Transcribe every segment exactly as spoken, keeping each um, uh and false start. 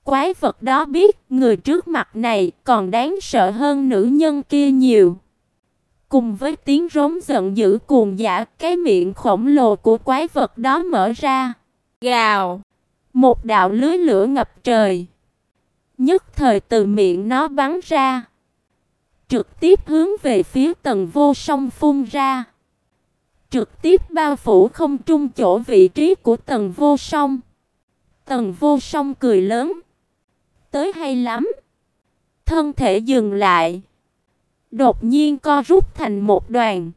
Quái vật đó biết người trước mặt này còn đáng sợ hơn nữ nhân kia nhiều. Cùng với tiếng rống giận dữ cuồng dã, cái miệng khổng lồ của quái vật đó mở ra. Gào! Một đạo lưới lửa ngập trời nhất thời từ miệng nó bắn ra, trực tiếp hướng về phía Tần Vô Song phun ra, trực tiếp bao phủ không trung chỗ vị trí của Tần Vô Song. Tần Vô Song cười lớn. Tới hay lắm. Thân thể dừng lại, đột nhiên co rút thành một đoàn,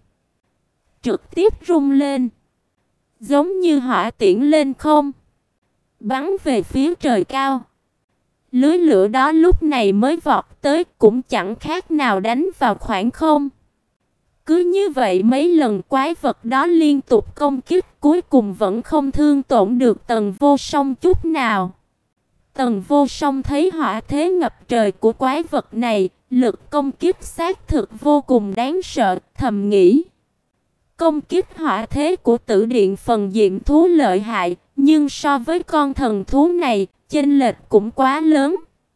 trực tiếp rung lên, giống như hỏa tiễn lên không, bắn về phía trời cao. Lưới lửa đó lúc này mới vọt tới, cũng chẳng khác nào đánh vào khoảng không. Cứ như vậy mấy lần quái vật đó liên tục công kích, cuối cùng vẫn không thương tổn được Tần Vô Song chút nào. Tần Vô Song thấy hỏa thế ngập trời của quái vật này, lực công kích xác thực vô cùng đáng sợ, thầm nghĩ. Công kích hỏa thế của Tử Điện Phần Diệm thú lợi hại, nhưng so với con thần thú này, chênh lệch cũng quá lớn.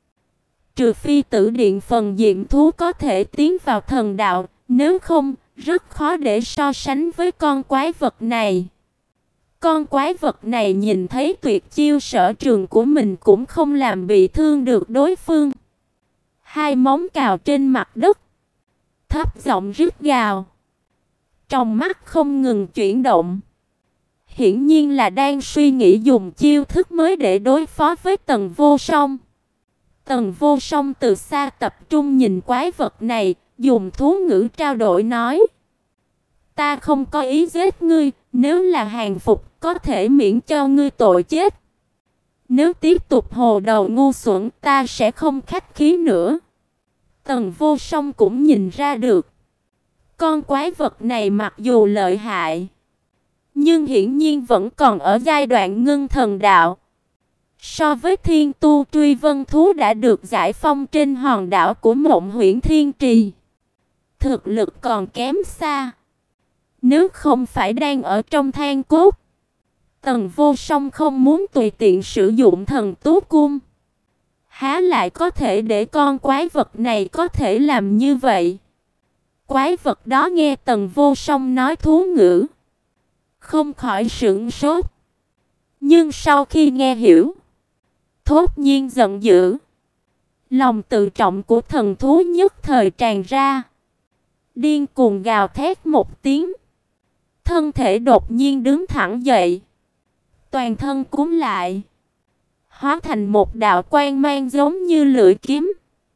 Trừ phi Tử Điện Phần Diệm thú có thể tiến vào thần đạo, nếu không, rất khó để so sánh với con quái vật này. Con quái vật này nhìn thấy tuyệt chiêu sở trường của mình cũng không làm bị thương được đối phương. Hai móng cào trên mặt đất, thấp giọng rít gào, trong mắt không ngừng chuyển động. Hiển nhiên là đang suy nghĩ dùng chiêu thức mới để đối phó với Tần Vô Song. Tần Vô Song từ xa tập trung nhìn quái vật này, dùng thú ngữ trao đổi nói: Ta không có ý giết ngươi, nếu là hàng phục có thể miễn cho ngươi tội chết. Nếu tiếp tục hồ đầu ngu xuẩn, ta sẽ không khách khí nữa. Tần Vô Song cũng nhìn ra được, con quái vật này mặc dù lợi hại, nhưng hiển nhiên vẫn còn ở giai đoạn ngưng thần đạo. So với Thiên Tu Truy Vân thú đã được giải phong trên hòn đảo của Mộng Huyễn Thiên Trì, thực lực còn kém xa. Nếu không phải đang ở trong than cốt, Tần Vô Song không muốn tùy tiện sử dụng thần tú cung. Há lại có thể để con quái vật này có thể làm như vậy. Quái vật đó nghe Tần Vô Song nói thú ngữ, không khỏi sửng sốt. Nhưng sau khi nghe hiểu, thốt nhiên giận dữ. Lòng tự trọng của thần thú nhất thời tràn ra, điên cuồng gào thét một tiếng. Thân thể đột nhiên đứng thẳng dậy, toàn thân cúm lại, hóa thành một đạo quang mang giống như lưỡi kiếm,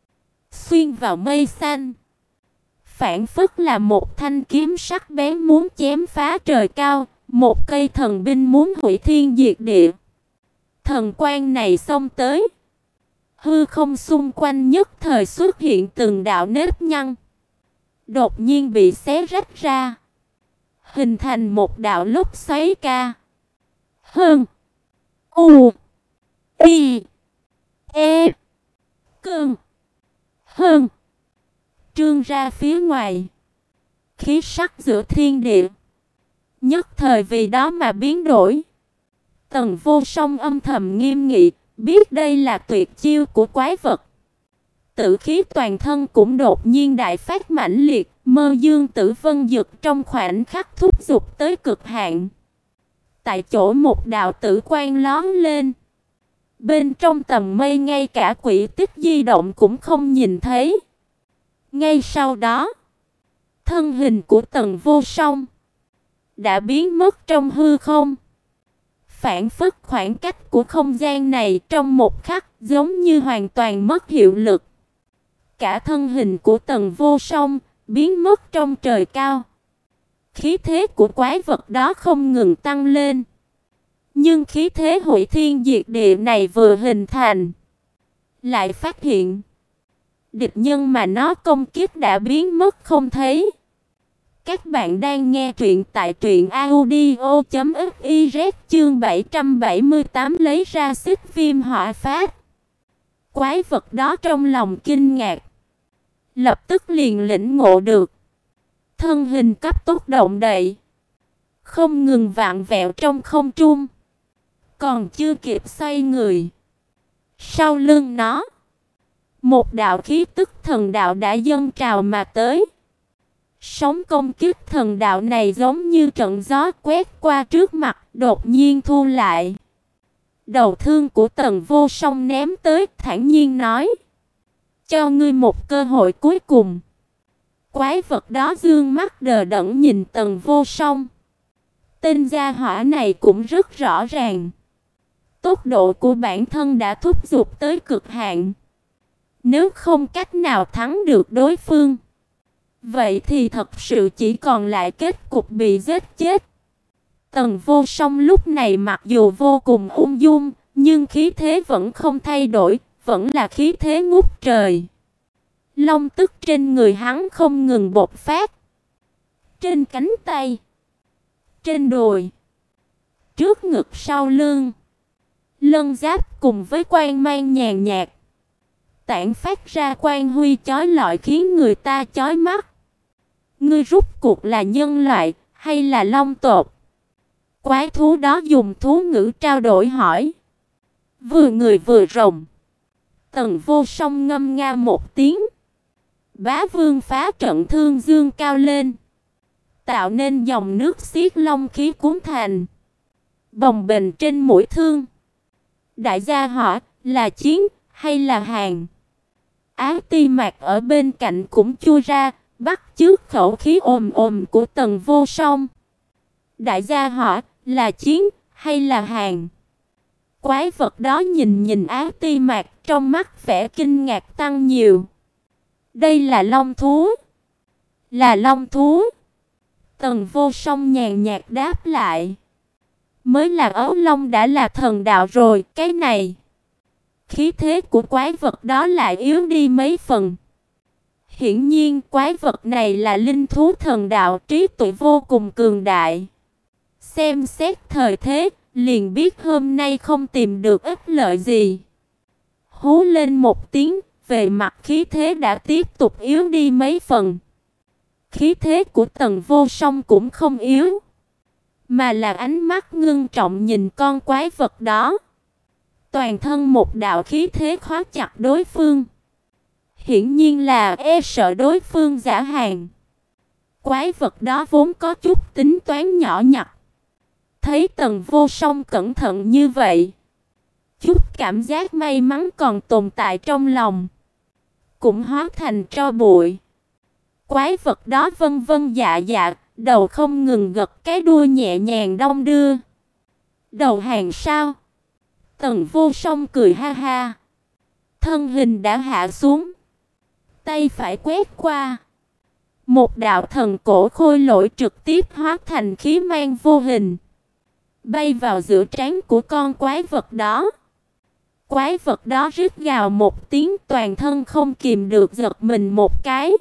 xuyên vào mây xanh. Phảng phất là một thanh kiếm sắc bén muốn chém phá trời cao, một cây thần binh muốn hủy thiên diệt địa. Thần quang này xông tới, hư không xung quanh nhất thời xuất hiện từng đạo nếp nhăn, đột nhiên bị xé rách ra, hình thành một đạo lốc xoáy ca. Hơn U I E Cơn Hơn trương ra phía ngoài, khí sắc giữa thiên địa nhất thời vì đó mà biến đổi. Tần Vô Song âm thầm nghiêm nghị, biết đây là tuyệt chiêu của quái vật. Tử khí toàn thân cũng đột nhiên đại phát mãnh liệt, Mơ Dương Tử Vân Dực trong khoảnh khắc thúc giục tới cực hạn. Tại chỗ một đạo tử quang lóe lên, bên trong tầng mây ngay cả quỷ tích di động cũng không nhìn thấy. Ngay sau đó, thân hình của Tần Vô Song đã biến mất trong hư không. Phản phất khoảng cách của không gian này trong một khắc giống như hoàn toàn mất hiệu lực. Cả thân hình của Tần Vô Song biến mất trong trời cao. Khí thế của quái vật đó không ngừng tăng lên. Nhưng khí thế hủy thiên diệt địa này vừa hình thành, lại phát hiện địch nhân mà nó công kích đã biến mất không thấy. Các bạn đang nghe truyện tại truyện audio chấm fiz chương bảy trăm bảy mươi tám lấy ra xích viêm hỏa phát. Quái vật đó trong lòng kinh ngạc, lập tức liền lĩnh ngộ được. Thân hình cấp tốc động đậy, không ngừng vặn vẹo trong không trung. Còn chưa kịp xoay người, Sau lưng nó, một đạo khí tức thần đạo đã dâng trào mà tới. Sóng công kích thần đạo này giống như trận gió quét qua trước mặt, đột nhiên thu lại. Đầu thương của Tần Vô Song ném tới, thản nhiên nói: "Cho ngươi một cơ hội cuối cùng." Quái vật đó dương mắt đờ đẫn nhìn Tần Vô Song. Tên gia hỏa này cũng rất rõ ràng. Tốc độ của bản thân đã thúc giục tới cực hạn. Nếu không cách nào thắng được đối phương, vậy thì thật sự chỉ còn lại kết cục bị giết chết. Tần Vô Song lúc này mặc dù vô cùng ung dung, nhưng khí thế vẫn không thay đổi, vẫn là khí thế ngút trời. Long tức trên người hắn không ngừng bộc phát. Trên cánh tay, trên đùi, trước ngực sau lưng, lân giáp cùng với quang mang nhàn nhạt, tản phát ra quang huy chói lọi khiến người ta chói mắt. Ngươi rốt cuộc là nhân loại hay là long tộc? Quái thú đó dùng thú ngữ trao đổi hỏi. Vừa người vừa rồng. Tần Vô Song ngâm nga một tiếng. Bá vương phá trận thương dương cao lên, tạo nên dòng nước xiết long khí cuốn thành, bồng bềnh trên mũi thương. Đại gia hỏi là chiến hay là hàng? Á Ti Mạc ở bên cạnh cũng chui ra, bắt chước khẩu khí ồm ồm của Tần Vô Song. Đại gia hỏi là chiến hay là hàng? Quái vật đó nhìn nhìn Á Ti Mạc, trong mắt vẻ kinh ngạc tăng nhiều. Đây là long thú. Là long thú. Tần Vô Song nhàn nhạt đáp lại. Mới là ấu long đã là thần đạo rồi, cái này. Khí thế của quái vật đó lại yếu đi mấy phần. Hiển nhiên quái vật này là linh thú thần đạo, trí tuệ vô cùng cường đại. Xem xét thời thế, liền biết hôm nay không tìm được ích lợi gì. Hú lên một tiếng, về mặt khí thế đã tiếp tục yếu đi mấy phần. Khí thế của Tần Vô Song cũng không yếu, mà là ánh mắt ngưng trọng nhìn con quái vật đó. Toàn thân một đạo khí thế khóa chặt đối phương. Hiển nhiên là e sợ đối phương giả hàng. Quái vật đó vốn có chút tính toán nhỏ nhặt. Thấy Tần Vô Song cẩn thận như vậy, chút cảm giác may mắn còn tồn tại trong lòng cũng hóa thành tro bụi. Quái vật đó vân vân dạ dạ, đầu không ngừng gật cái đuôi nhẹ nhàng đong đưa. Đầu hàng sao? Tần Vô Song cười ha ha. Thân hình đã hạ xuống, tay phải quét qua. Một đạo thần cổ khôi lỗi trực tiếp hóa thành khí mang vô hình, bay vào giữa trán của con quái vật đó. Quái vật đó rít gào một tiếng, toàn thân không kìm được giật mình một cái.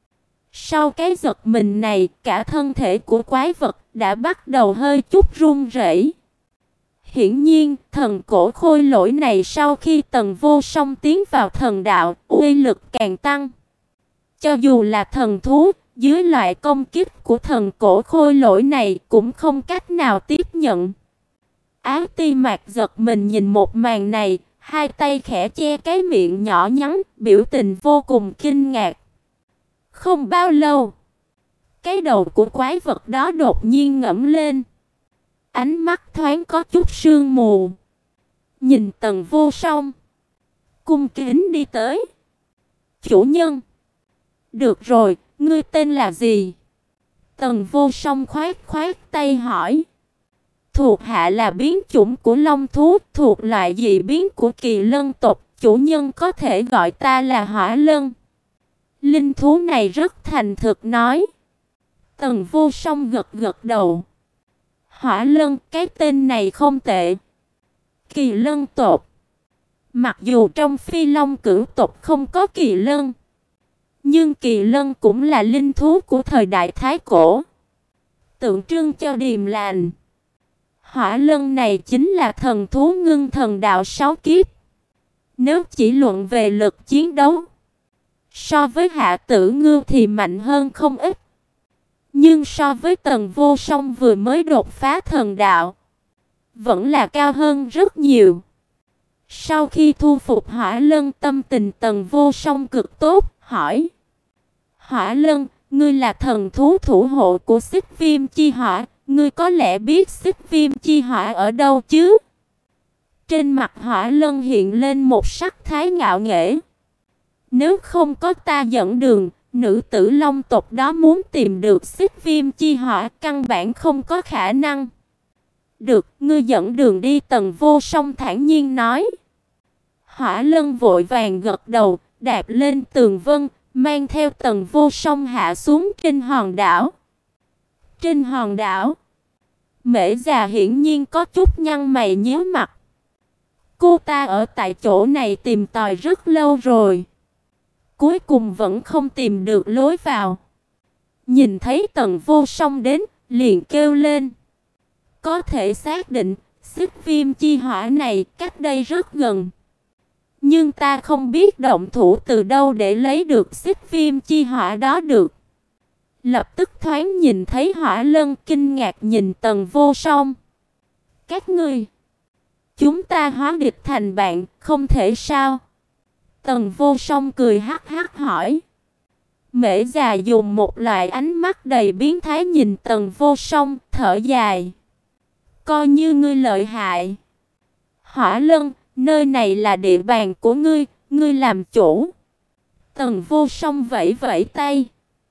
Sau cái giật mình này, cả thân thể của quái vật đã bắt đầu hơi chút run rẩy. Hiển nhiên, thần cổ khôi lỗi này sau khi Tần Vô Song tiến vào thần đạo, uy lực càng tăng. Cho dù là thần thú, dưới loại công kích của thần cổ khôi lỗi này cũng không cách nào tiếp nhận. Á Ti Mạc giật mình nhìn một màn này, hai tay khẽ che cái miệng nhỏ nhắn, biểu tình vô cùng kinh ngạc. Không bao lâu, cái đầu của quái vật đó đột nhiên ngẩng lên. Ánh mắt thoáng có chút sương mù, nhìn Tần Vô Song, cung kính đi tới. Chủ nhân. Được rồi, ngươi tên là gì? Tần Vô Song khoát khoát tay hỏi. Thuộc hạ là biến chủng của long thú, thuộc loại dị biến của kỳ lân tộc, chủ nhân có thể gọi ta là Hỏa Lân. Linh thú này rất thành thực nói. Tần Vô Song gật gật đầu. Hỏa Lân, cái tên này không tệ. Kỳ lân tộc. Mặc dù trong Phi Long cửu tộc không có kỳ lân, nhưng kỳ lân cũng là linh thú của thời đại Thái Cổ, tượng trưng cho điềm lành. Hỏa Lân này chính là thần thú ngưng thần đạo sáu kiếp. Nếu chỉ luận về lực chiến đấu, so với Hạ Tử Ngưu thì mạnh hơn không ít. Nhưng so với Tần Vô Song vừa mới đột phá thần đạo, vẫn là cao hơn rất nhiều. Sau khi thu phục Hỏa Lân, tâm tình Tần Vô Song cực tốt, hỏi: Hỏa Lân, ngươi là thần thú thủ hộ của Xích Viêm Chi Hỏa, ngươi có lẽ biết Xích Viêm Chi Hỏa ở đâu chứ? Trên mặt Hỏa Lân hiện lên một sắc thái ngạo nghễ. Nếu không có ta dẫn đường, nữ tử Long tộc đó muốn tìm được Xích Viêm Chi Hỏa căn bản không có khả năng. Được, ngươi dẫn đường đi, Tần Vô Song thản nhiên nói. Hỏa Lân vội vàng gật đầu, đạp lên tường vân, mang theo Tần Vô Song hạ xuống trên hòn đảo. Trên hòn đảo, Mễ già hiển nhiên có chút nhăn mày nhíu mặt. Cô ta ở tại chỗ này tìm tòi rất lâu rồi, cuối cùng vẫn không tìm được lối vào. Nhìn thấy Tần Vô Song đến, liền kêu lên. Có thể xác định, Xích Viêm Chi Hỏa này cách đây rất gần. Nhưng ta không biết động thủ từ đâu để lấy được Xích Viêm Chi Hỏa đó được. Lập tức thoáng nhìn thấy Hỏa Lân kinh ngạc nhìn Tần Vô Song. Các ngươi, chúng ta hóa địch thành bạn, không thể sao? Tần Vô Song cười hắc hắc hỏi. Mễ già dùng một loại ánh mắt đầy biến thái nhìn Tần Vô Song, thở dài. Coi như ngươi lợi hại. Hỏa Lân, nơi này là địa bàn của ngươi, ngươi làm chủ. Tần Vô Song vẫy vẫy tay.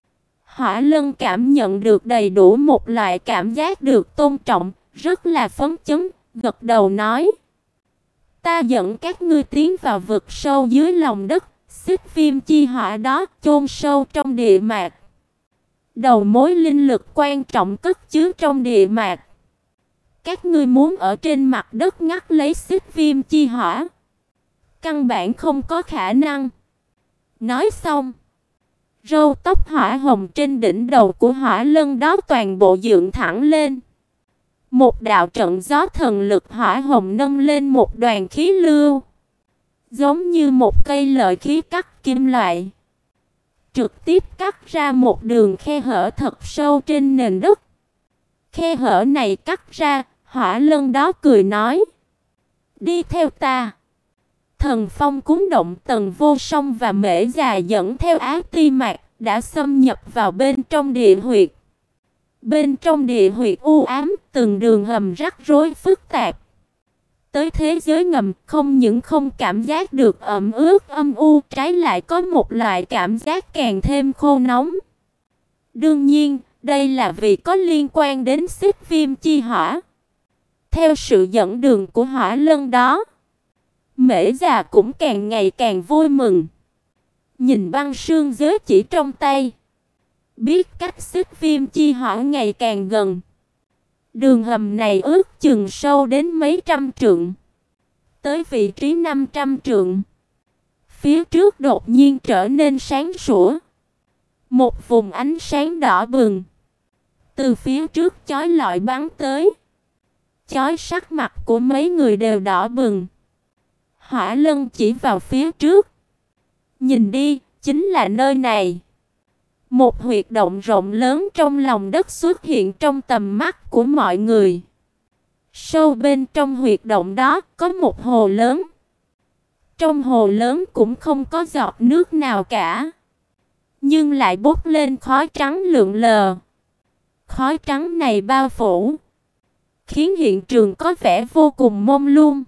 Hỏa Lân cảm nhận được đầy đủ một loại cảm giác được tôn trọng, rất là phấn chấn, gật đầu nói. Ta dẫn các ngươi tiến vào vực sâu dưới lòng đất, Xích Viêm Chi Hỏa đó chôn sâu trong địa mạc. Đầu mối linh lực quan trọng cất chứa trong địa mạc. Các ngươi muốn ở trên mặt đất ngắt lấy Xích Viêm Chi Hỏa, căn bản không có khả năng. Nói xong, râu tóc hỏa hồng trên đỉnh đầu của Hỏa Lân đó toàn bộ dựng thẳng lên. Một đạo trận gió thần lực hỏa hồng nâng lên một đoàn khí lưu, giống như một cây lợi khí cắt kim loại, trực tiếp cắt ra một đường khe hở thật sâu trên nền đất. Khe hở này cắt ra, Hỏa Lân đó cười nói. Đi theo ta. Thần phong cuốn động, Tần Vô Song và Mễ già dẫn theo Á Ti Mạc đã xâm nhập vào bên trong địa huyệt. Bên trong địa huyệt u ám, từng đường hầm rắc rối phức tạp. Tới thế giới ngầm, không những không cảm giác được ẩm ướt âm u, trái lại có một loại cảm giác càng thêm khô nóng. Đương nhiên, đây là vì có liên quan đến Xích Viêm Chi Hỏa. Theo sự dẫn đường của Hỏa Lân đó, Mễ già cũng càng ngày càng vui mừng. Nhìn băng sương giới chỉ trong tay, biết cách Xích Viêm Chi Hỏa ngày càng gần. Đường hầm này ước chừng sâu đến mấy trăm trượng, tới vị trí năm trăm trượng. Phía trước đột nhiên trở nên sáng sủa. Một vùng ánh sáng đỏ bừng từ phía trước chói lọi bắn tới, chói sắc mặt của mấy người đều đỏ bừng. Hỏa Lân chỉ vào phía trước. Nhìn đi, chính là nơi này. Một huyệt động rộng lớn trong lòng đất xuất hiện trong tầm mắt của mọi người. Sâu bên trong huyệt động đó có một hồ lớn. Trong hồ lớn cũng không có giọt nước nào cả, nhưng lại bốc lên khói trắng lượn lờ. Khói trắng này bao phủ, khiến hiện trường có vẻ vô cùng mông lung.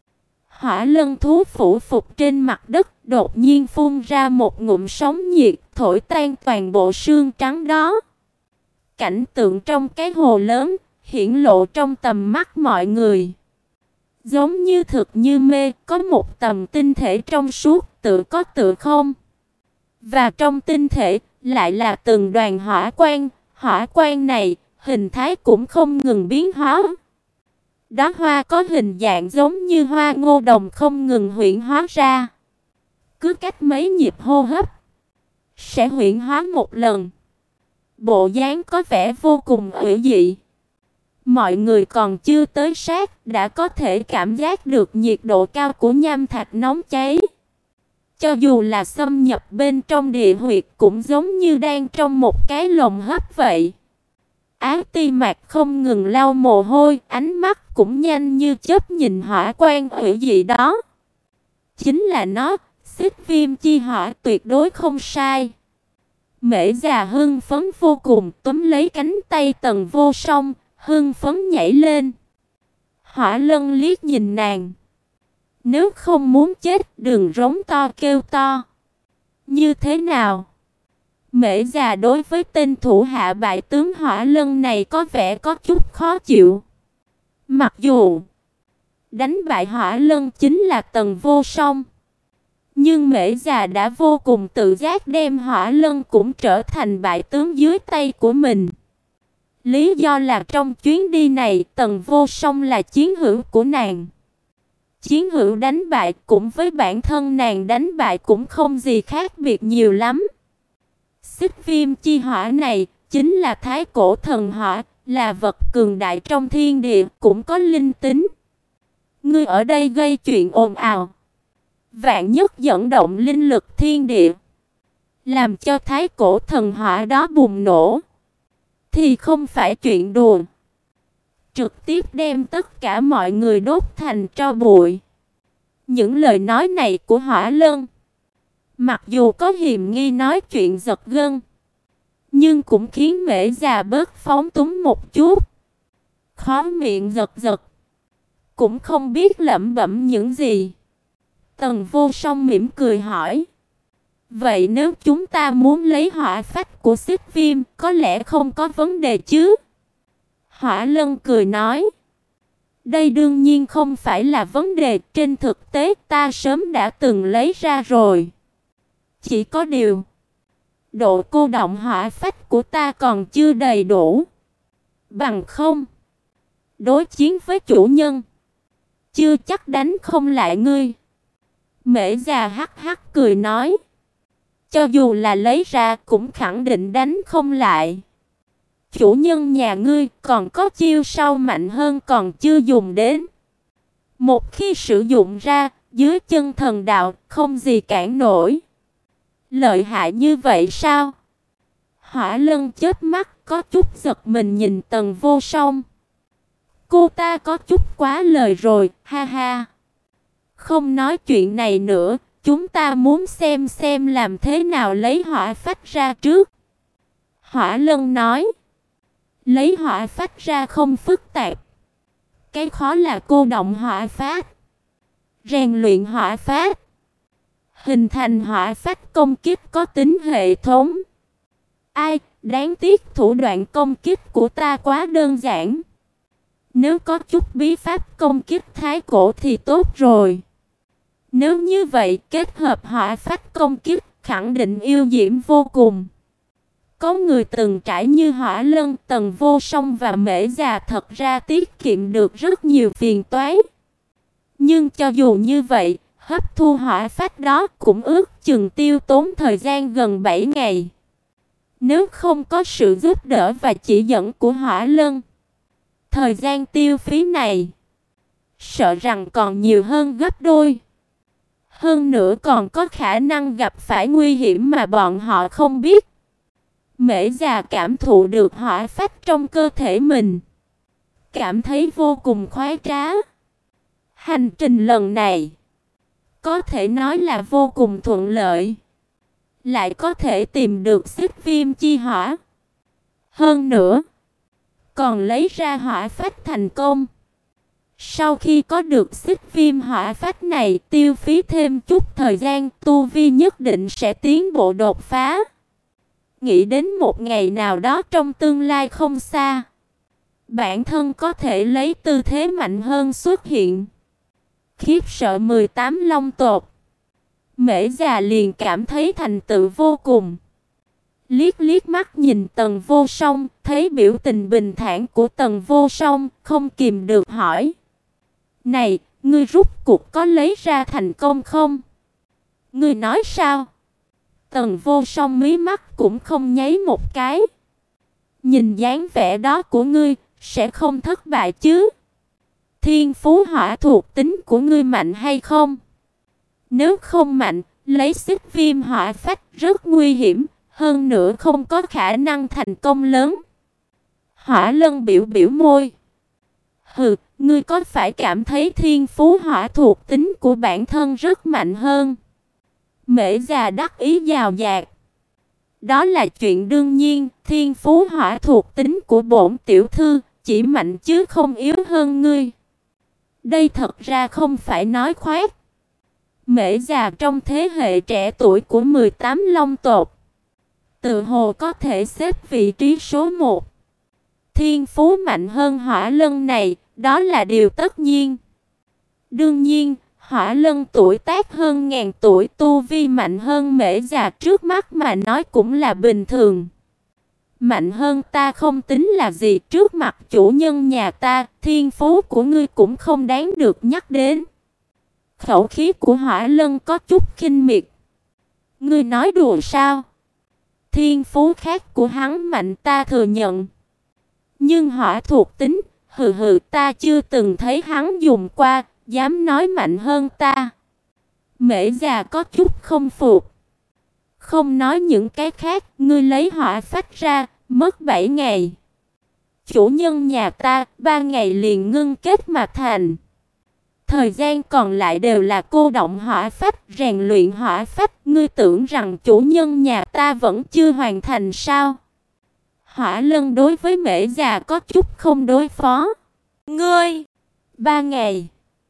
Hỏa Lân thú phủ phục trên mặt đất, đột nhiên phun ra một ngụm sóng nhiệt, thổi tan toàn bộ sương trắng đó. Cảnh tượng trong cái hồ lớn hiển lộ trong tầm mắt mọi người, giống như thực như mê, có một tầm tinh thể trong suốt, tự có tự không. Và trong tinh thể lại là từng đoàn hỏa quang, hỏa quang này hình thái cũng không ngừng biến hóa. Đóa hoa có hình dạng giống như hoa ngô đồng không ngừng huyễn hóa ra. Cứ cách mấy nhịp hô hấp sẽ huyễn hóa một lần. Bộ dáng có vẻ vô cùng ủy dị. Mọi người còn chưa tới sát đã có thể cảm giác được nhiệt độ cao của nham thạch nóng cháy. Cho dù là xâm nhập bên trong địa huyệt cũng giống như đang trong một cái lồng hấp vậy. Á Ti Mạc không ngừng lau mồ hôi, ánh mắt cũng nhanh như chớp nhìn hỏa quang hủy dị đó. chính là nó, Xích Viêm Chi Hỏa tuyệt đối không sai. Mễ già hưng phấn vô cùng, túm lấy cánh tay Tần Vô Song, hưng phấn nhảy lên. Hỏa Lân liếc nhìn nàng. Nếu không muốn chết, đừng rống to kêu to. Như thế nào? Mễ già đối với tên thủ hạ bại tướng Hỏa Lân này có vẻ có chút khó chịu. Mặc dù đánh bại Hỏa Lân chính là Tần Vô Song, nhưng Mễ già đã vô cùng tự giác đem Hỏa Lân cũng trở thành bại tướng dưới tay của mình. Lý do là trong chuyến đi này, Tần Vô Song là chiến hữu của nàng. Chiến hữu đánh bại cũng với bản thân nàng đánh bại cũng không gì khác biệt nhiều lắm. Xích Viêm Chi Hỏa này chính là thái cổ thần hỏa, là vật cường đại trong thiên địa, cũng có linh tính. Ngươi ở đây gây chuyện ồn ào, vạn nhất dẫn động linh lực thiên địa, làm cho thái cổ thần hỏa đó bùng nổ, thì không phải chuyện đùa. Trực tiếp đem tất cả mọi người đốt thành tro bụi. Những lời nói này của Hỏa Lân, mặc dù có hiềm nghi nói chuyện giật gân, nhưng cũng khiến Mễ già bớt phóng túng một chút. Khóe miệng giật giật, cũng không biết lẩm bẩm những gì. Tần Vô Song mỉm cười hỏi: vậy nếu chúng ta muốn lấy hỏa phách của Xích Viêm, có lẽ không có vấn đề chứ? Hỏa Lân cười nói: đây đương nhiên không phải là vấn đề, trên thực tế ta sớm đã từng lấy ra rồi. Chỉ có điều, độ cô động hỏa phách của ta còn chưa đầy đủ. Bằng không, đối chiến với chủ nhân, chưa chắc đánh không lại ngươi. Mễ già hắc hắc cười nói: cho dù là lấy ra cũng khẳng định đánh không lại. Chủ nhân nhà ngươi còn có chiêu sau mạnh hơn còn chưa dùng đến. Một khi sử dụng ra, dưới chân thần đạo không gì cản nổi. Lợi hại như vậy sao? Hỏa Lân chớp mắt có chút giật mình nhìn Tần Vô Song. Cô ta có chút quá lời rồi, ha ha. Không nói chuyện này nữa, chúng ta muốn xem xem làm thế nào lấy hỏa phách ra trước. Hỏa Lân nói: lấy hỏa phách ra không phức tạp. Cái khó là cô động hỏa phách, rèn luyện hỏa phách, hình thành hỏa phách công kích có tính hệ thống. Ai, đáng tiếc thủ đoạn công kích của ta quá đơn giản. Nếu có chút bí pháp công kích thái cổ thì tốt rồi. Nếu như vậy, kết hợp hỏa phách công kích khẳng định yêu diễm vô cùng. Có người từng trải như Hỏa Lân, Tần Vô Song và Mễ già thật ra tiết kiệm được rất nhiều phiền toái. Nhưng cho dù như vậy, hấp thu hỏa phách đó cũng ước chừng tiêu tốn thời gian gần bảy ngày. Nếu không có sự giúp đỡ và chỉ dẫn của Hỏa Lân, thời gian tiêu phí này sợ rằng còn nhiều hơn gấp đôi. Hơn nữa còn có khả năng gặp phải nguy hiểm mà bọn họ không biết. Mễ già cảm thụ được hỏa phách trong cơ thể mình, cảm thấy vô cùng khoái trá. Hành trình lần này có thể nói là vô cùng thuận lợi, lại có thể tìm được Xích Viêm Chi Hỏa. Hơn nữa, còn lấy ra hỏa phách thành công. Sau khi có được Xích Viêm hỏa phách này, tiêu phí thêm chút thời gian, tu vi nhất định sẽ tiến bộ đột phá. Nghĩ đến một ngày nào đó trong tương lai không xa, bản thân có thể lấy tư thế mạnh hơn xuất hiện. Khiếp sợ mười tám long tộc, Mễ già liền cảm thấy thành tựu vô cùng. Liếc liếc mắt nhìn Tần Vô Song, thấy biểu tình bình thản của Tần Vô Song, không kìm được hỏi: này, ngươi rút cuộc có lấy ra thành công không? Ngươi nói sao? Tần Vô Song mí mắt cũng không nháy một cái. Nhìn dáng vẻ đó của ngươi, sẽ không thất bại chứ? Thiên phú hỏa thuộc tính của ngươi mạnh hay không? Nếu không mạnh, lấy Xích Viêm hỏa phách rất nguy hiểm, hơn nữa không có khả năng thành công lớn. Hỏa Lân biểu biểu môi: hừ, ngươi có phải cảm thấy thiên phú hỏa thuộc tính của bản thân rất mạnh hơn? Mễ già đắc ý giàu dạt. Đó là chuyện đương nhiên, thiên phú hỏa thuộc tính của bổn tiểu thư chỉ mạnh chứ không yếu hơn ngươi. Đây thật ra không phải nói khoác. Mễ già trong thế hệ trẻ tuổi của mười tám long tộc, tự hồ có thể xếp vị trí số một. Thiên phú mạnh hơn Hỏa Lân này, đó là điều tất nhiên. Đương nhiên, Hỏa Lân tuổi tác hơn ngàn tuổi, tu vi mạnh hơn Mễ già trước mắt mà nói cũng là bình thường. Mạnh hơn ta không tính là gì, trước mặt chủ nhân nhà ta, thiên phú của ngươi cũng không đáng được nhắc đến. Khẩu khí của Hỏa Lân có chút khinh miệt. Ngươi nói đùa sao? Thiên phú khác của hắn mạnh ta thừa nhận. Nhưng hỏa thuộc tính, hừ hừ, ta chưa từng thấy hắn dùng qua, dám nói mạnh hơn ta. Mễ già có chút không phục. Không nói những cái khác, ngươi lấy hỏa phách ra, mất bảy ngày. Chủ nhân nhà ta, ba ngày liền ngưng kết mà thành. Thời gian còn lại đều là cô động hỏa phách, rèn luyện hỏa phách. Ngươi tưởng rằng chủ nhân nhà ta vẫn chưa hoàn thành sao? Hỏa Lân đối với Mễ già có chút không đối phó. Ngươi, ba ngày.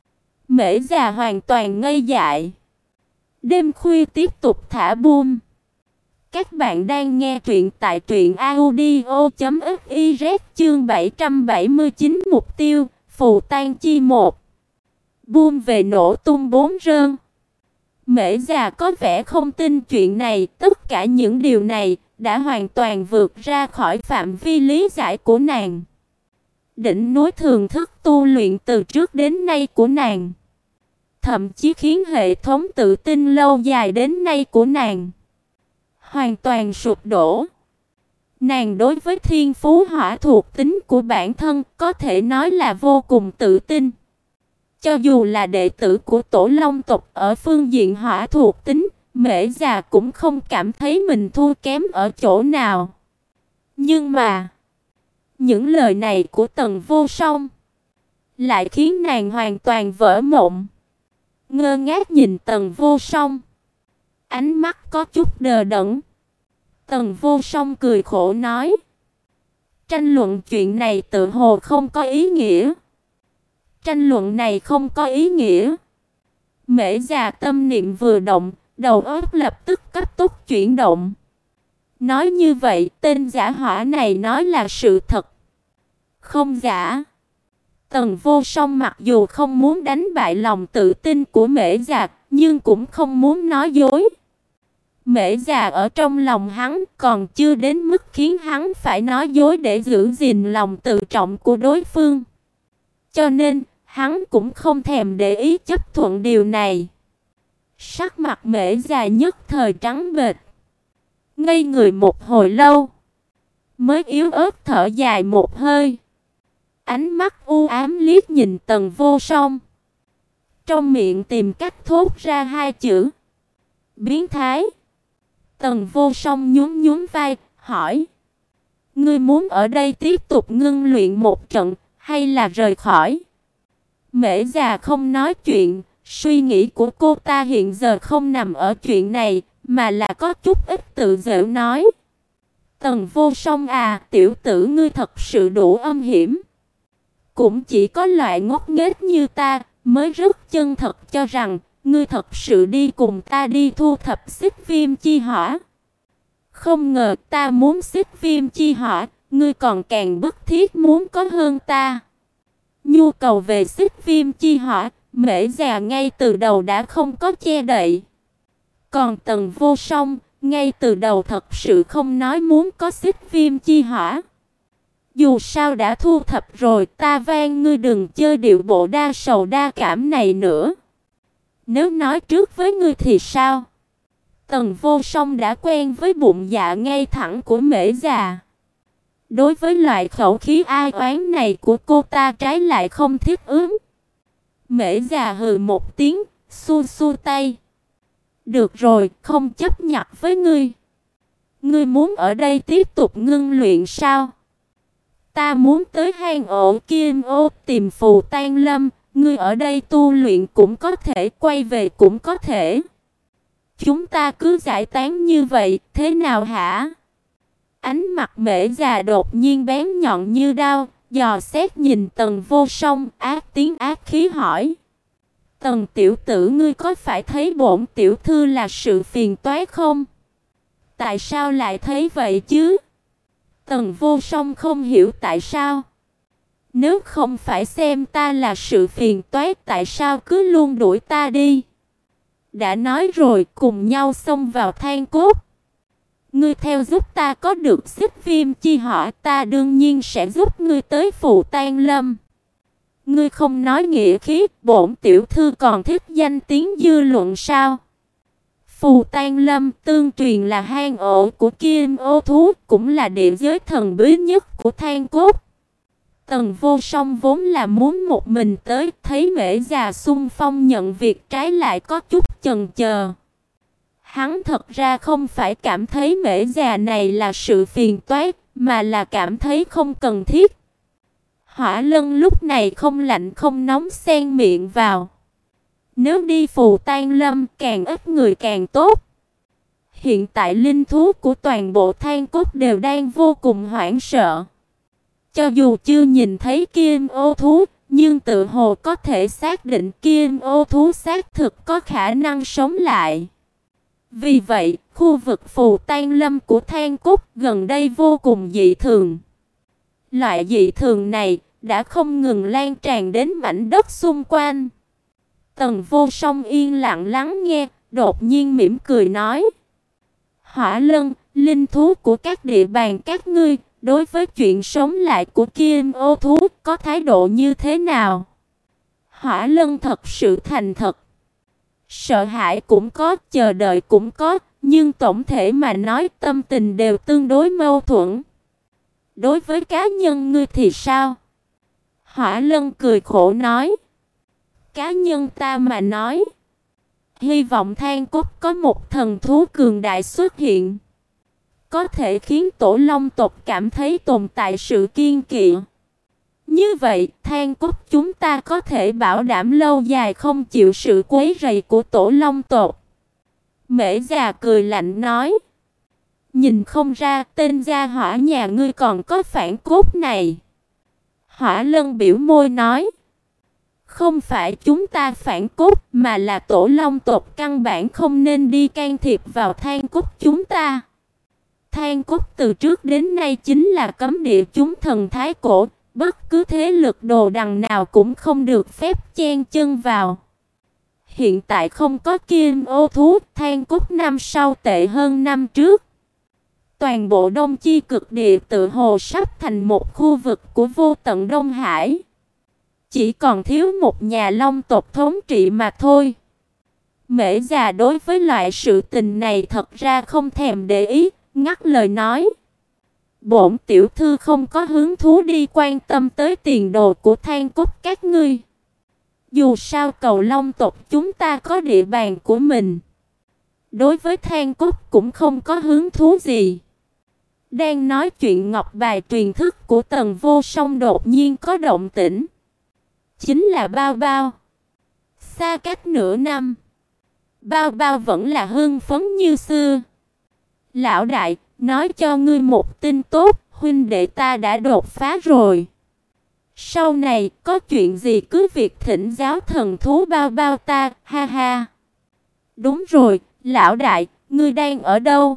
Mễ già hoàn toàn ngây dại. Đêm khuya tiếp tục thả boom. Các bạn đang nghe truyện tại truyện audio chấm fiz chương bảy trăm bảy mươi chín mục tiêu, phù tan chi một. Boom về nổ tung bốn rơn. Mễ già có vẻ không tin chuyện này, tất cả những điều này đã hoàn toàn vượt ra khỏi phạm vi lý giải của nàng. Đỉnh núi thường thức tu luyện từ trước đến nay của nàng, thậm chí khiến hệ thống tự tin lâu dài đến nay của nàng hoàn toàn sụp đổ. Nàng đối với thiên phú hỏa thuộc tính của bản thân có thể nói là vô cùng tự tin. Cho dù là đệ tử của Tổ Long tộc ở phương diện hỏa thuộc tính, Mễ già cũng không cảm thấy mình thua kém ở chỗ nào. Nhưng mà, những lời này của Tần Vô Song lại khiến nàng hoàn toàn vỡ mộng. Ngơ ngác nhìn Tần Vô Song, ánh mắt có chút đờ đẫn. Tần Vô Song cười khổ nói: tranh luận chuyện này tự hồ không có ý nghĩa. Tranh luận này không có ý nghĩa. Mễ già tâm niệm vừa động, đầu óc lập tức cấp tốc chuyển động. Nói như vậy, tên giả hỏa này nói là sự thật, không giả. Tần Vô Song mặc dù không muốn đánh bại lòng tự tin của Mễ già, nhưng cũng không muốn nói dối. Mễ già ở trong lòng hắn còn chưa đến mức khiến hắn phải nói dối để giữ gìn lòng tự trọng của đối phương. Cho nên, hắn cũng không thèm để ý chấp thuận điều này. Sắc mặt Mễ già nhất thời trắng bệch, ngây người một hồi lâu, mới yếu ớt thở dài một hơi. Ánh mắt u ám liếc nhìn Tần Vô Song, trong miệng tìm cách thốt ra hai chữ: biến thái. Tần Vô Song nhún nhún vai, hỏi: ngươi muốn ở đây tiếp tục ngưng luyện một trận, hay là rời khỏi? Mễ già không nói chuyện, suy nghĩ của cô ta hiện giờ không nằm ở chuyện này, mà là có chút ít tự giễu nói: Tần Vô Song à, tiểu tử ngươi thật sự đủ âm hiểm. Cũng chỉ có loại ngốc nghếch như ta mới rất chân thật cho rằng ngươi thật sự đi cùng ta đi thu thập xích viêm chi hỏa. Không ngờ ta muốn xích viêm chi hỏa, ngươi còn càng bức thiết muốn có hơn ta. Nhu cầu về xích viêm chi hỏa, Mễ già ngay từ đầu đã không có che đậy. Còn Tần Vô Song, ngay từ đầu thật sự không nói muốn có xích viêm chi hỏa. Dù sao đã thu thập rồi, ta van ngươi đừng chơi điệu bộ đa sầu đa cảm này nữa. Nếu nói trước với ngươi thì sao? Tần Vô Song đã quen với bụng dạ ngay thẳng của Mễ già. Đối với loại khẩu khí ai oán này của cô ta trái lại không thích ứng. Mễ già hừ một tiếng, xua xua tay. Được rồi, không chấp nhặt với ngươi. Ngươi muốn ở đây tiếp tục ngưng luyện sao? Ta muốn tới hang ổ Kim Ô tìm Phù Tang Lâm, ngươi ở đây tu luyện cũng có thể, quay về cũng có thể. Chúng ta cứ giải tán như vậy, thế nào hả?" Ánh mặt Mễ già đột nhiên bén nhọn như đao, dò xét nhìn Tần Vô Song, ác tiếng ác khí hỏi: "Tần tiểu tử, ngươi có phải thấy bổn tiểu thư là sự phiền toái không? Tại sao lại thấy vậy chứ?" Tần Vô Song không hiểu tại sao. "Nếu không phải xem ta là sự phiền toái, tại sao cứ luôn đuổi ta đi? Đã nói rồi, cùng nhau xông vào than cốt. Ngươi theo giúp ta có được xích viêm chi hỏa, ta đương nhiên sẽ giúp ngươi tới Phù Tang Lâm. Ngươi không nói nghĩa khí, bổn tiểu thư còn thích danh tiếng dư luận sao?" Phù Tang Lâm tương truyền là hang ổ của Kim Ô thú, cũng là địa giới thần bí nhất của than cốt. Tần Vô Song vốn là muốn một mình tới, thấy Mễ già xung phong nhận việc trái lại có chút chần chờ. Hắn thật ra không phải cảm thấy Mễ già này là sự phiền toái, mà là cảm thấy không cần thiết. Hỏa Lân lúc này không lạnh không nóng xen miệng vào: "Nếu đi Phù Tang Lâm, càng ít người càng tốt. Hiện tại linh thú của toàn bộ than cốt đều đang vô cùng hoảng sợ. Cho dù chưa nhìn thấy Kim Ô thú, nhưng tự hồ có thể xác định Kim Ô thú xác thực có khả năng sống lại. Vì vậy, khu vực Phù Tang Lâm của than cốt gần đây vô cùng dị thường. Loại dị thường này đã không ngừng lan tràn đến mảnh đất xung quanh." Tần Vô Song yên lặng lắng nghe, đột nhiên mỉm cười nói: "Hỏa Lân, linh thú của các địa bàn các ngươi, đối với chuyện sống lại của Kim Ô thú có thái độ như thế nào?" Hỏa Lân thật sự thành thật. Sợ hãi cũng có, chờ đợi cũng có, nhưng tổng thể mà nói tâm tình đều tương đối mâu thuẫn. "Đối với cá nhân ngươi thì sao?" Hỏa Lân cười khổ nói: "Cá nhân ta mà nói, hy vọng than cốt có một thần thú cường đại xuất hiện, có thể khiến Tổ Long tộc cảm thấy tồn tại sự kiên kỵ. Như vậy, than cốt chúng ta có thể bảo đảm lâu dài không chịu sự quấy rầy của Tổ Long tộc." Mễ già cười lạnh nói: "Nhìn không ra tên gia hỏa nhà ngươi còn có phản cốt này." Hỏa Lân biểu môi nói: "Không phải chúng ta phản cốt, mà là Tổ Long tộc căn bản không nên đi can thiệp vào than cốt chúng ta. Than cốt từ trước đến nay chính là cấm địa chúng thần thái cổ, bất cứ thế lực đồ đằng nào cũng không được phép chen chân vào. Hiện tại không có Kim Ô thú, than cốt năm sau tệ hơn năm trước. Toàn bộ Đông Chi cực địa tự hồ sắp thành một khu vực của vô tận Đông Hải. Chỉ còn thiếu một nhà Long tộc thống trị mà thôi." Mễ già đối với loại sự tình này thật ra không thèm để ý, ngắt lời nói: "Bổn tiểu thư không có hứng thú đi quan tâm tới tiền đồ của than cốt các ngươi. Dù sao Cầu Long tộc chúng ta có địa bàn của mình. Đối với than cốt cũng không có hứng thú gì." Đang nói chuyện, ngọc bài truyền thức của Tần Vô Song đột nhiên có động tĩnh. Chính là Bao Bao. Xa cách nửa năm, Bao Bao vẫn là hưng phấn như xưa. "Lão đại, nói cho ngươi một tin tốt, huynh đệ ta đã đột phá rồi. Sau này có chuyện gì cứ việc thỉnh giáo thần thú Bao Bao ta, ha ha." "Đúng rồi, lão đại, ngươi đang ở đâu?"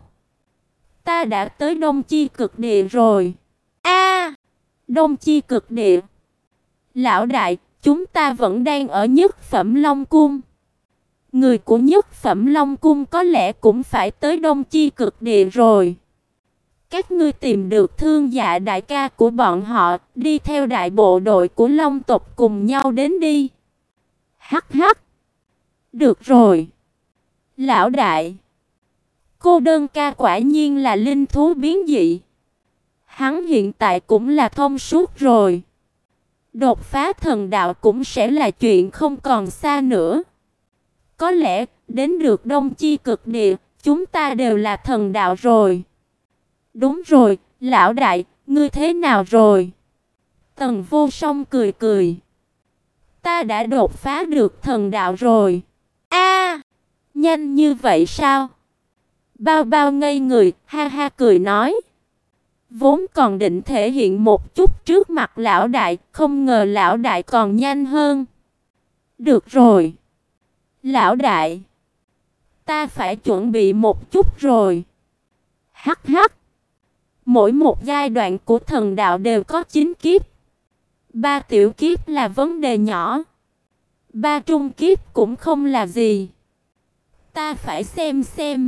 "Ta đã tới Đông Chi cực địa rồi." "A, Đông Chi cực địa? Lão đại, chúng ta vẫn đang ở Nhất Phẩm Long Cung. Người của Nhất Phẩm Long Cung có lẽ cũng phải tới Đông Chi cực địa rồi. Các ngươi tìm được Thương Dạ đại ca của bọn họ, đi theo đại bộ đội của Long tộc cùng nhau đến đi." Hắc hắc. "Được rồi. Lão đại, Cô Đơn ca quả nhiên là linh thú biến dị. Hắn hiện tại cũng là thông suốt rồi. Đột phá thần đạo cũng sẽ là chuyện không còn xa nữa. Có lẽ đến được Đông Chi cực địa, chúng ta đều là thần đạo rồi." "Đúng rồi, lão đại, ngươi thế nào rồi?" Tần Vô Song cười cười. Ta đã đột phá được thần đạo rồi. A, nhanh như vậy sao? Bao Bao ngây người, ha ha cười nói. Vốn còn định thể hiện một chút trước mặt lão đại, không ngờ lão đại còn nhanh hơn. Được rồi. Lão đại, ta phải chuẩn bị một chút rồi. Hắc hắc. Mỗi một giai đoạn của thần đạo đều có chín kiếp. Ba tiểu kiếp là vấn đề nhỏ. Ba trung kiếp cũng không là gì. Ta phải xem xem.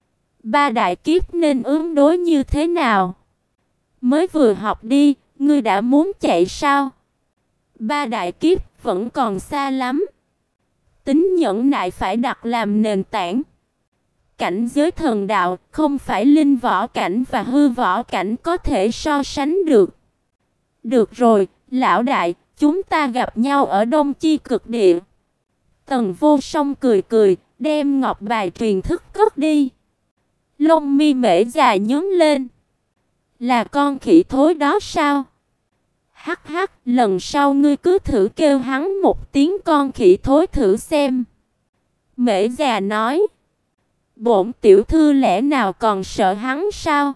Ba đại kiếp nên ứng đối như thế nào. Mới vừa học đi, ngươi đã muốn chạy sao? Ba đại kiếp vẫn còn xa lắm. Tính nhẫn nại phải đặt làm nền tảng. Cảnh giới thần đạo không phải linh võ cảnh và hư võ cảnh có thể so sánh được. Được rồi, lão đại, chúng ta gặp nhau ở Đông Chi Cực Địa. Tần Vô Song cười cười, đem ngọc bài truyền thức cất đi. Lông mi Mễ Già nhướng lên. Là con khỉ thối đó sao? Hắc hắc, lần sau ngươi cứ thử kêu hắn một tiếng con khỉ thối thử xem. Mễ Già nói. Bổn tiểu thư lẽ nào còn sợ hắn sao?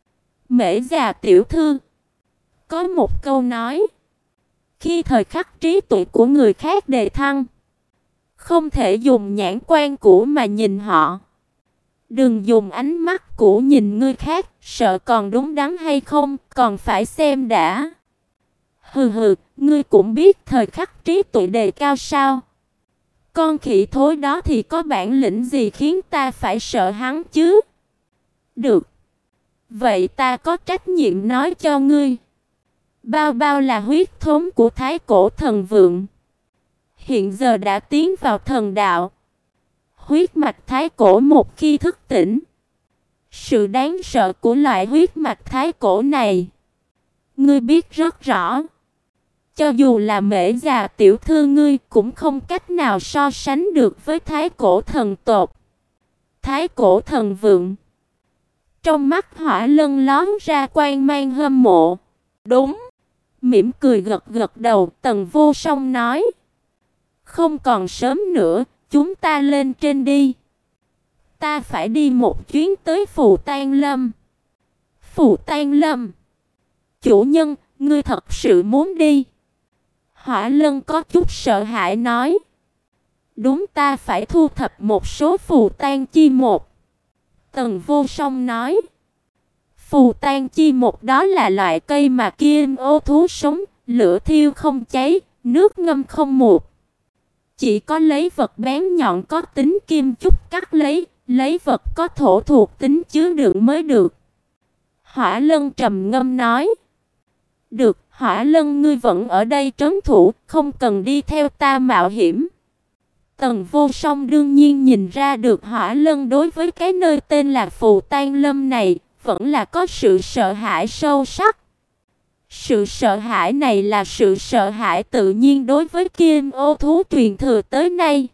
Mễ Già tiểu thư. Có một câu nói. Khi thời khắc trí tuệ của người khác đề thăng, không thể dùng nhãn quan cũ mà nhìn họ. Đừng dùng ánh mắt cũ nhìn người khác, sợ còn đúng đắn hay không, còn phải xem đã. Hừ hừ, ngươi cũng biết thời khắc trí tuệ đề cao sao? Con khỉ thối đó thì có bản lĩnh gì khiến ta phải sợ hắn chứ? Được. Vậy ta có trách nhiệm nói cho ngươi. Bao Bao là huyết thống của Thái Cổ Thần Vượng. Hiện giờ đã tiến vào thần đạo. Huyết mạch Thái Cổ một khi thức tỉnh, sự đáng sợ của loại huyết mạch Thái Cổ này, ngươi biết rất rõ. Cho dù là Mễ Già tiểu thư ngươi cũng không cách nào so sánh được với Thái Cổ thần tộc. Thái Cổ Thần Vượng. Trong mắt Hỏa Lân lóe ra quang mang hâm mộ. Đúng. Mỉm cười gật gật đầu, Tần Vô Song nói. Không còn sớm nữa, chúng ta lên trên đi. Ta phải đi một chuyến tới Phù Tang Lâm. Phù Tang Lâm. Chủ nhân, ngươi thật sự muốn đi? Hỏa Lân có chút sợ hãi nói. Đúng, ta phải thu thập một số phù tang chi một. Tần Vô Song nói. Phù tang chi một đó là loại cây mà kim ô thú sống, lửa thiêu không cháy, nước ngâm không mục. Chỉ có lấy vật bén nhọn có tính kim chúc cắt lấy, lấy vật có thổ thuộc tính chứa đựng mới được. Hỏa Lân trầm ngâm nói. Được, Hỏa Lân ngươi vẫn ở đây trấn thủ, không cần đi theo ta mạo hiểm. Tần Vô Song đương nhiên nhìn ra được Hỏa Lân đối với cái nơi tên là Phù Tang Lâm này vẫn là có sự sợ hãi sâu sắc. Sự sợ hãi này là sự sợ hãi tự nhiên đối với kim ô thú truyền thừa tới nay.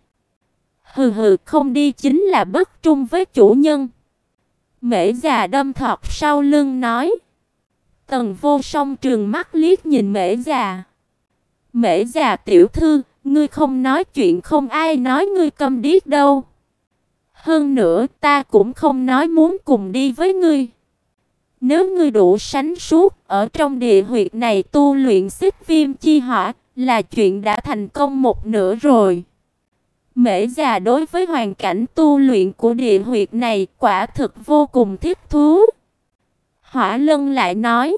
Hừ hừ, không đi chính là bất trung với chủ nhân. Mễ Già đâm thọt sau lưng nói. Tần Vô Song trừng mắt liếc nhìn Mễ Già. Mễ Già tiểu thư, ngươi không nói chuyện không ai nói ngươi câm điếc đâu. Hơn nữa ta cũng không nói muốn cùng đi với ngươi. Nếu ngươi đủ sánh suốt ở trong địa huyệt này tu luyện xích viêm chi hỏa là chuyện đã thành công một nửa rồi. Mễ Già đối với hoàn cảnh tu luyện của địa huyệt này quả thực vô cùng thích thú. Hỏa Lân lại nói.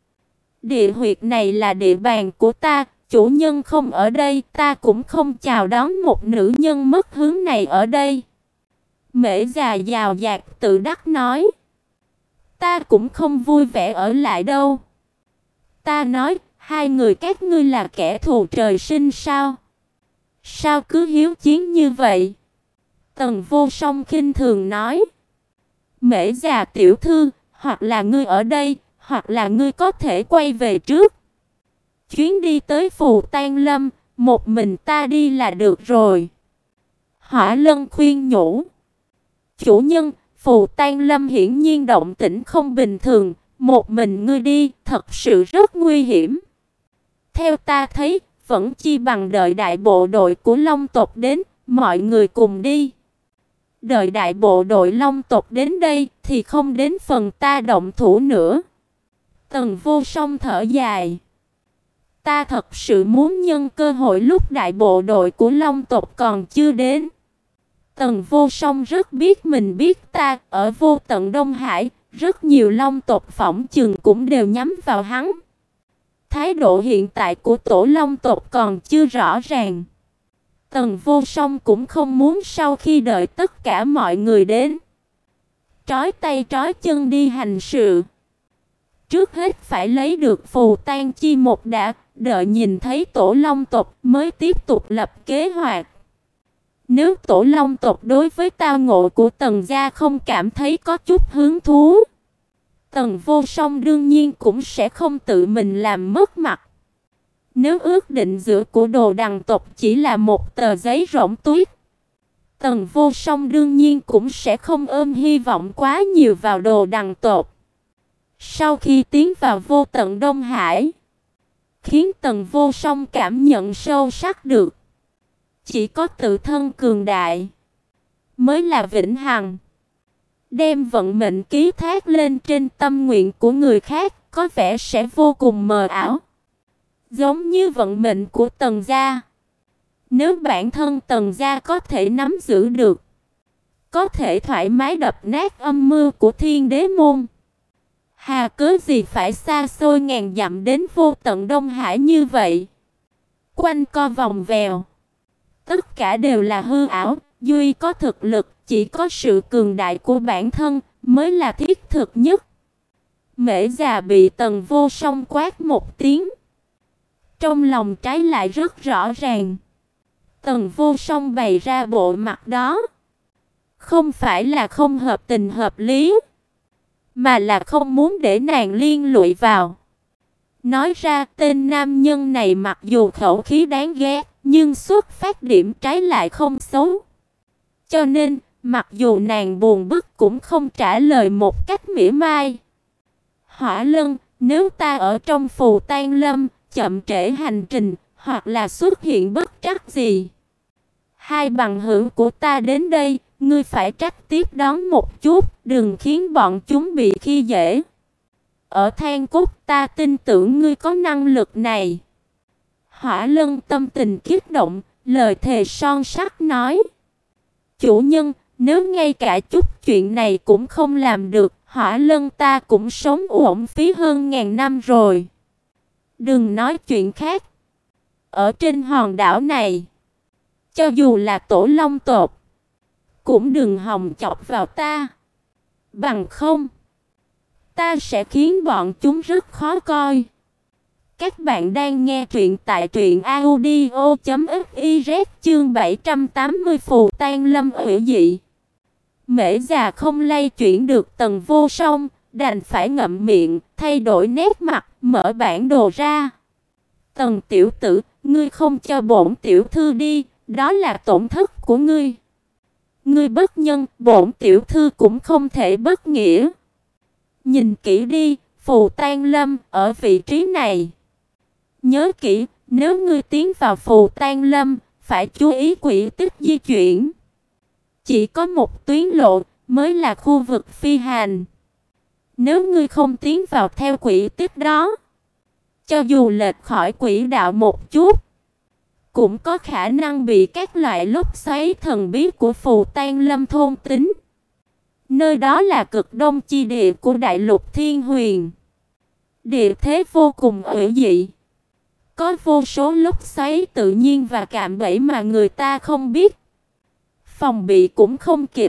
Địa huyệt này là địa bàn của ta, chủ nhân không ở đây, ta cũng không chào đón một nữ nhân mất hướng này ở đây. Mễ Già giàu dạt tự đắc nói. Ta cũng không vui vẻ ở lại đâu. Ta nói, hai người các ngươi là kẻ thù trời sinh sao? Sao cứ hiếu chiến như vậy? Tần Vô Song khinh thường nói. Mễ Già tiểu thư, hoặc là ngươi ở đây, hoặc là ngươi có thể quay về trước. Chuyến đi tới Phù Tang Lâm, một mình ta đi là được rồi. Hỏa Lân khuyên nhủ. Chủ nhân, Phù Tang Lâm hiển nhiên động tĩnh không bình thường, một mình ngươi đi, thật sự rất nguy hiểm. Theo ta thấy, vẫn chi bằng đợi đại bộ đội của Long tộc đến, mọi người cùng đi. Đợi đại bộ đội Long tộc đến đây thì không đến phần ta động thủ nữa. Tần Vô Song thở dài. Ta thật sự muốn nhân cơ hội lúc đại bộ đội của Long tộc còn chưa đến. Tần Vô Song rất biết mình biết ta, ở vô tận Đông Hải, rất nhiều Long tộc phỏng chừng cũng đều nhắm vào hắn. Thái độ hiện tại của tổ Long tộc còn chưa rõ ràng. Tần Vô Song cũng không muốn sau khi đợi tất cả mọi người đến, trói tay trói chân đi hành sự. Trước hết phải lấy được phù tang chi một đã, đợi nhìn thấy tổ Long tộc mới tiếp tục lập kế hoạch. Nếu tổ Long tộc đối với tao ngộ của Tần gia không cảm thấy có chút hứng thú, Tần Vô Song đương nhiên cũng sẽ không tự mình làm mất mặt. Nếu ước định giữa của Đồ Đằng tộc chỉ là một tờ giấy rỗng tuyết, Tần Vô Song đương nhiên cũng sẽ không ôm hy vọng quá nhiều vào Đồ Đằng tộc. Sau khi tiến vào vô tận Đông Hải, khiến Tần Vô Song cảm nhận sâu sắc được, chỉ có tự thân cường đại mới là vĩnh hằng. Đem vận mệnh ký thác lên trên tâm nguyện của người khác có vẻ sẽ vô cùng mờ ảo. Giống như vận mệnh của Tần gia, nếu bản thân Tần gia có thể nắm giữ được, có thể thoải mái đập nát âm mưu của Thiên Đế môn, hà cớ gì phải xa xôi ngàn dặm đến vô tận Đông Hải như vậy, quanh co vòng vèo. Tất cả đều là hư ảo, duy có thực lực, chỉ có sự cường đại của bản thân mới là thiết thực nhất. Mễ già bị Tần Vô Song quát một tiếng, trong lòng trái lại rất rõ ràng. Tần Vô Song bày ra bộ mặt đó, không phải là không hợp tình hợp lý, mà là không muốn để nàng liên lụy vào. Nói ra, tên nam nhân này mặc dù khẩu khí đáng ghét, nhưng xuất phát điểm trái lại không xấu. Cho nên, mặc dù nàng buồn bực cũng không trả lời một cách mỉa mai. Hỏa Lân, nếu ta ở trong phù tang lâm, chậm trễ hành trình, hoặc là xuất hiện bất trắc gì, hai bằng hữu của ta đến đây, ngươi phải trách tiếp đón một chút, đừng khiến bọn chúng bị khi dễ. Ở Than Cốt ta tin tưởng ngươi có năng lực này. Hỏa Lân tâm tình kích động, lời thề son sắt nói. Chủ nhân, nếu ngay cả chút chuyện này cũng không làm được, Hỏa Lân ta cũng sống uổng phí hơn ngàn năm rồi. Đừng nói chuyện khác. Ở trên hòn đảo này, cho dù là tổ Long tộc, cũng đừng hòng chọc vào ta. Bằng không, ta sẽ khiến bọn chúng rất khó coi. Các bạn đang nghe truyện tại truyện audio chấm fiz chương bảy trăm tám mươi phù tang lâm hủy dị. Mễ già không lay chuyển được Tần Vô Song, đành phải ngậm miệng, thay đổi nét mặt, mở bản đồ ra. Tần tiểu tử, ngươi không cho bổn tiểu thư đi, đó là tổn thất của ngươi. Ngươi bất nhân, bổn tiểu thư cũng không thể bất nghĩa. Nhìn kỹ đi, phù tang lâm ở vị trí này. Nhớ kỹ, nếu ngươi tiến vào phù tang lâm, phải chú ý quỹ tích di chuyển. Chỉ có một tuyến lộ mới là khu vực phi hành. Nếu ngươi không tiến vào theo quỹ tích đó, cho dù lệch khỏi quỹ đạo một chút, cũng có khả năng bị các loại lốc xoáy thần bí của phù tang lâm thôn tính. Nơi đó là cực đông chi địa của đại lục Thiên Huyền. Địa thế vô cùng hủy dị, có vô số lốc xoáy tự nhiên và cạm bẫy mà người ta không biết, phòng bị cũng không kịp.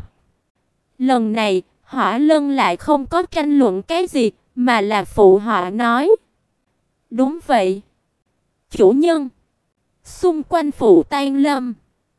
Lần này, Hỏa Lân lại không có tranh luận cái gì, mà là phụ họa nói. Đúng vậy, chủ nhân. Xung quanh phù tang lâm,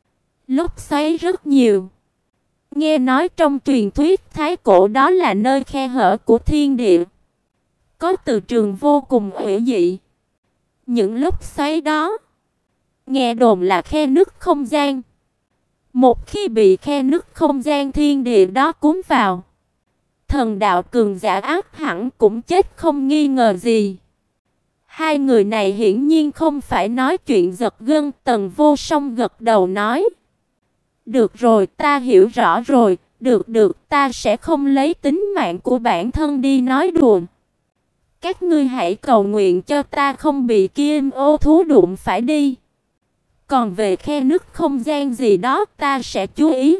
lốc xoáy rất nhiều. Nghe nói trong truyền thuyết thái cổ đó là nơi khe hở của thiên địa, có từ trường vô cùng hủy dị. Những lốc xoáy đó, nghe đồn là khe nứt không gian. Một khi bị khe nứt không gian thiên địa đó cuốn vào, thần đạo cường giả ác hẳn cũng chết không nghi ngờ gì. Hai người này hiển nhiên không phải nói chuyện giật gân, Tần Vô Song gật đầu nói: "Được rồi, ta hiểu rõ rồi, được được, ta sẽ không lấy tính mạng của bản thân đi nói đùa. Các ngươi hãy cầu nguyện cho ta không bị kim ô thú đụng phải đi. Còn về khe nứt không gian gì đó ta sẽ chú ý."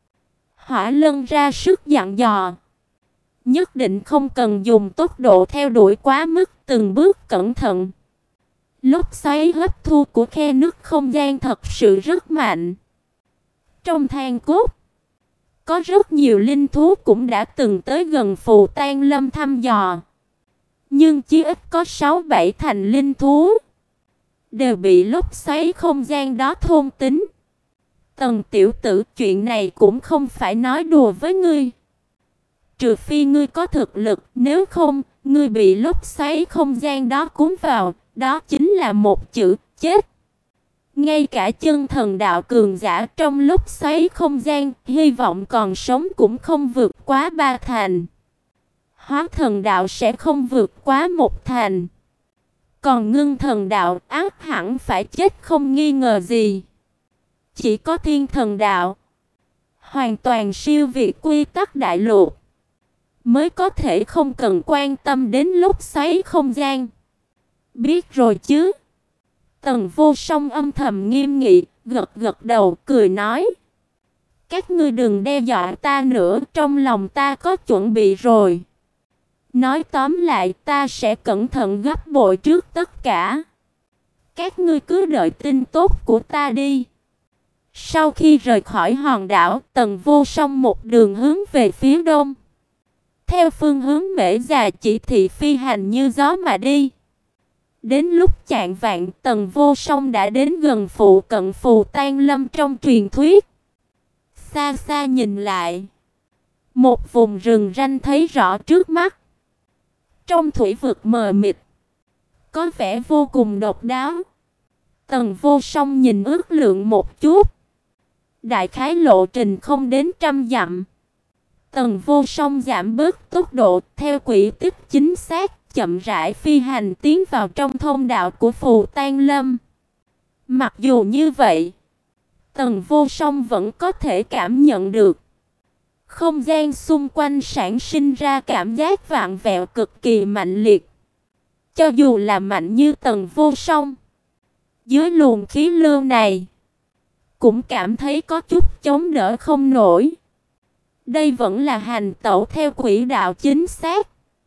Hỏa Lân ra sức dặn dò: "Nhất định không cần dùng tốc độ theo đuổi quá mức, từng bước cẩn thận. Lốc xoáy hấp thu của khe nứt không gian thật sự rất mạnh. Trong than cốt, có rất nhiều linh thú cũng đã từng tới gần Phù Tang Lâm thăm dò. Nhưng chỉ ít có sáu bảy thành linh thú đều bị lốc xoáy không gian đó thôn tính. Tần tiểu tử, chuyện này cũng không phải nói đùa với ngươi. Trừ phi ngươi có thực lực, nếu không, ngươi bị lốc xoáy không gian đó cuốn vào, đó chính là một chữ chết. Ngay cả chân thần đạo cường giả trong lốc xoáy không gian, hy vọng còn sống cũng không vượt quá ba thành. Hóa thần đạo sẽ không vượt quá một thành. Còn ngưng thần đạo ác hẳn phải chết không nghi ngờ gì. Chỉ có thiên thần đạo, hoàn toàn siêu việt quy tắc đại lục, mới có thể không cần quan tâm đến lốc xoáy không gian. Biết rồi chứ?" Tần Vô Song âm thầm nghiêm nghị, gật gật đầu, cười nói: "Các ngươi đừng đe dọa ta nữa, trong lòng ta có chuẩn bị rồi. Nói tóm lại, ta sẽ cẩn thận gấp bội trước tất cả. Các ngươi cứ đợi tin tốt của ta đi." Sau khi rời khỏi hòn đảo, Tần Vô Song một đường hướng về phía đông, theo phương hướng Mễ Già chỉ thị phi hành như gió mà đi. Đến lúc chạng vạng, Tần Vô Song đã đến gần phụ cận Phù Tang Lâm trong truyền thuyết. Xa xa nhìn lại, một vùng rừng ranh thấy rõ trước mắt. Trong thủy vực mờ mịt, có vẻ vô cùng độc đáo. Tần Vô Song nhìn ước lượng một chút, đại khái lộ trình không đến trăm dặm. Tần Vô Song giảm bớt tốc độ, theo quỹ tích chính xác, chậm rãi phi hành tiến vào trong thông đạo của Phù Tang Lâm. Mặc dù như vậy, Tần Vô Song vẫn có thể cảm nhận được không gian xung quanh sản sinh ra cảm giác vặn vẹo cực kỳ mạnh liệt. Cho dù là mạnh như Tần Vô Song, dưới luồng khí lưu này cũng cảm thấy có chút chống đỡ không nổi. Đây vẫn là hành tẩu theo quỹ đạo chính xác.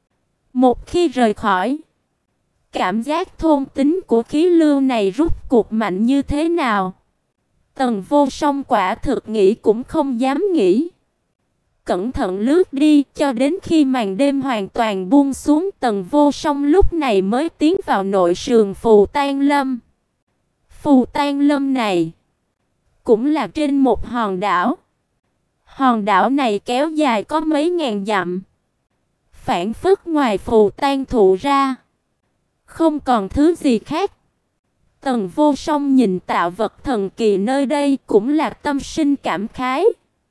Một khi rời khỏi, cảm giác thôn tính của khí lưu này rút cuộc mạnh như thế nào, Tần Vô Song quả thực nghĩ cũng không dám nghĩ. Cẩn thận lướt đi cho đến khi màn đêm hoàn toàn buông xuống, Tần Vô Song lúc này mới tiến vào nội sườn Phù Tang Lâm. Phù Tang Lâm này cũng là trên một hòn đảo. Hòn đảo này kéo dài có mấy ngàn dặm, phảng phất ngoài Phù Tang thụ ra không còn thứ gì khác. Tần Vô Song nhìn tạo vật thần kỳ nơi đây cũng là tâm sinh cảm khái.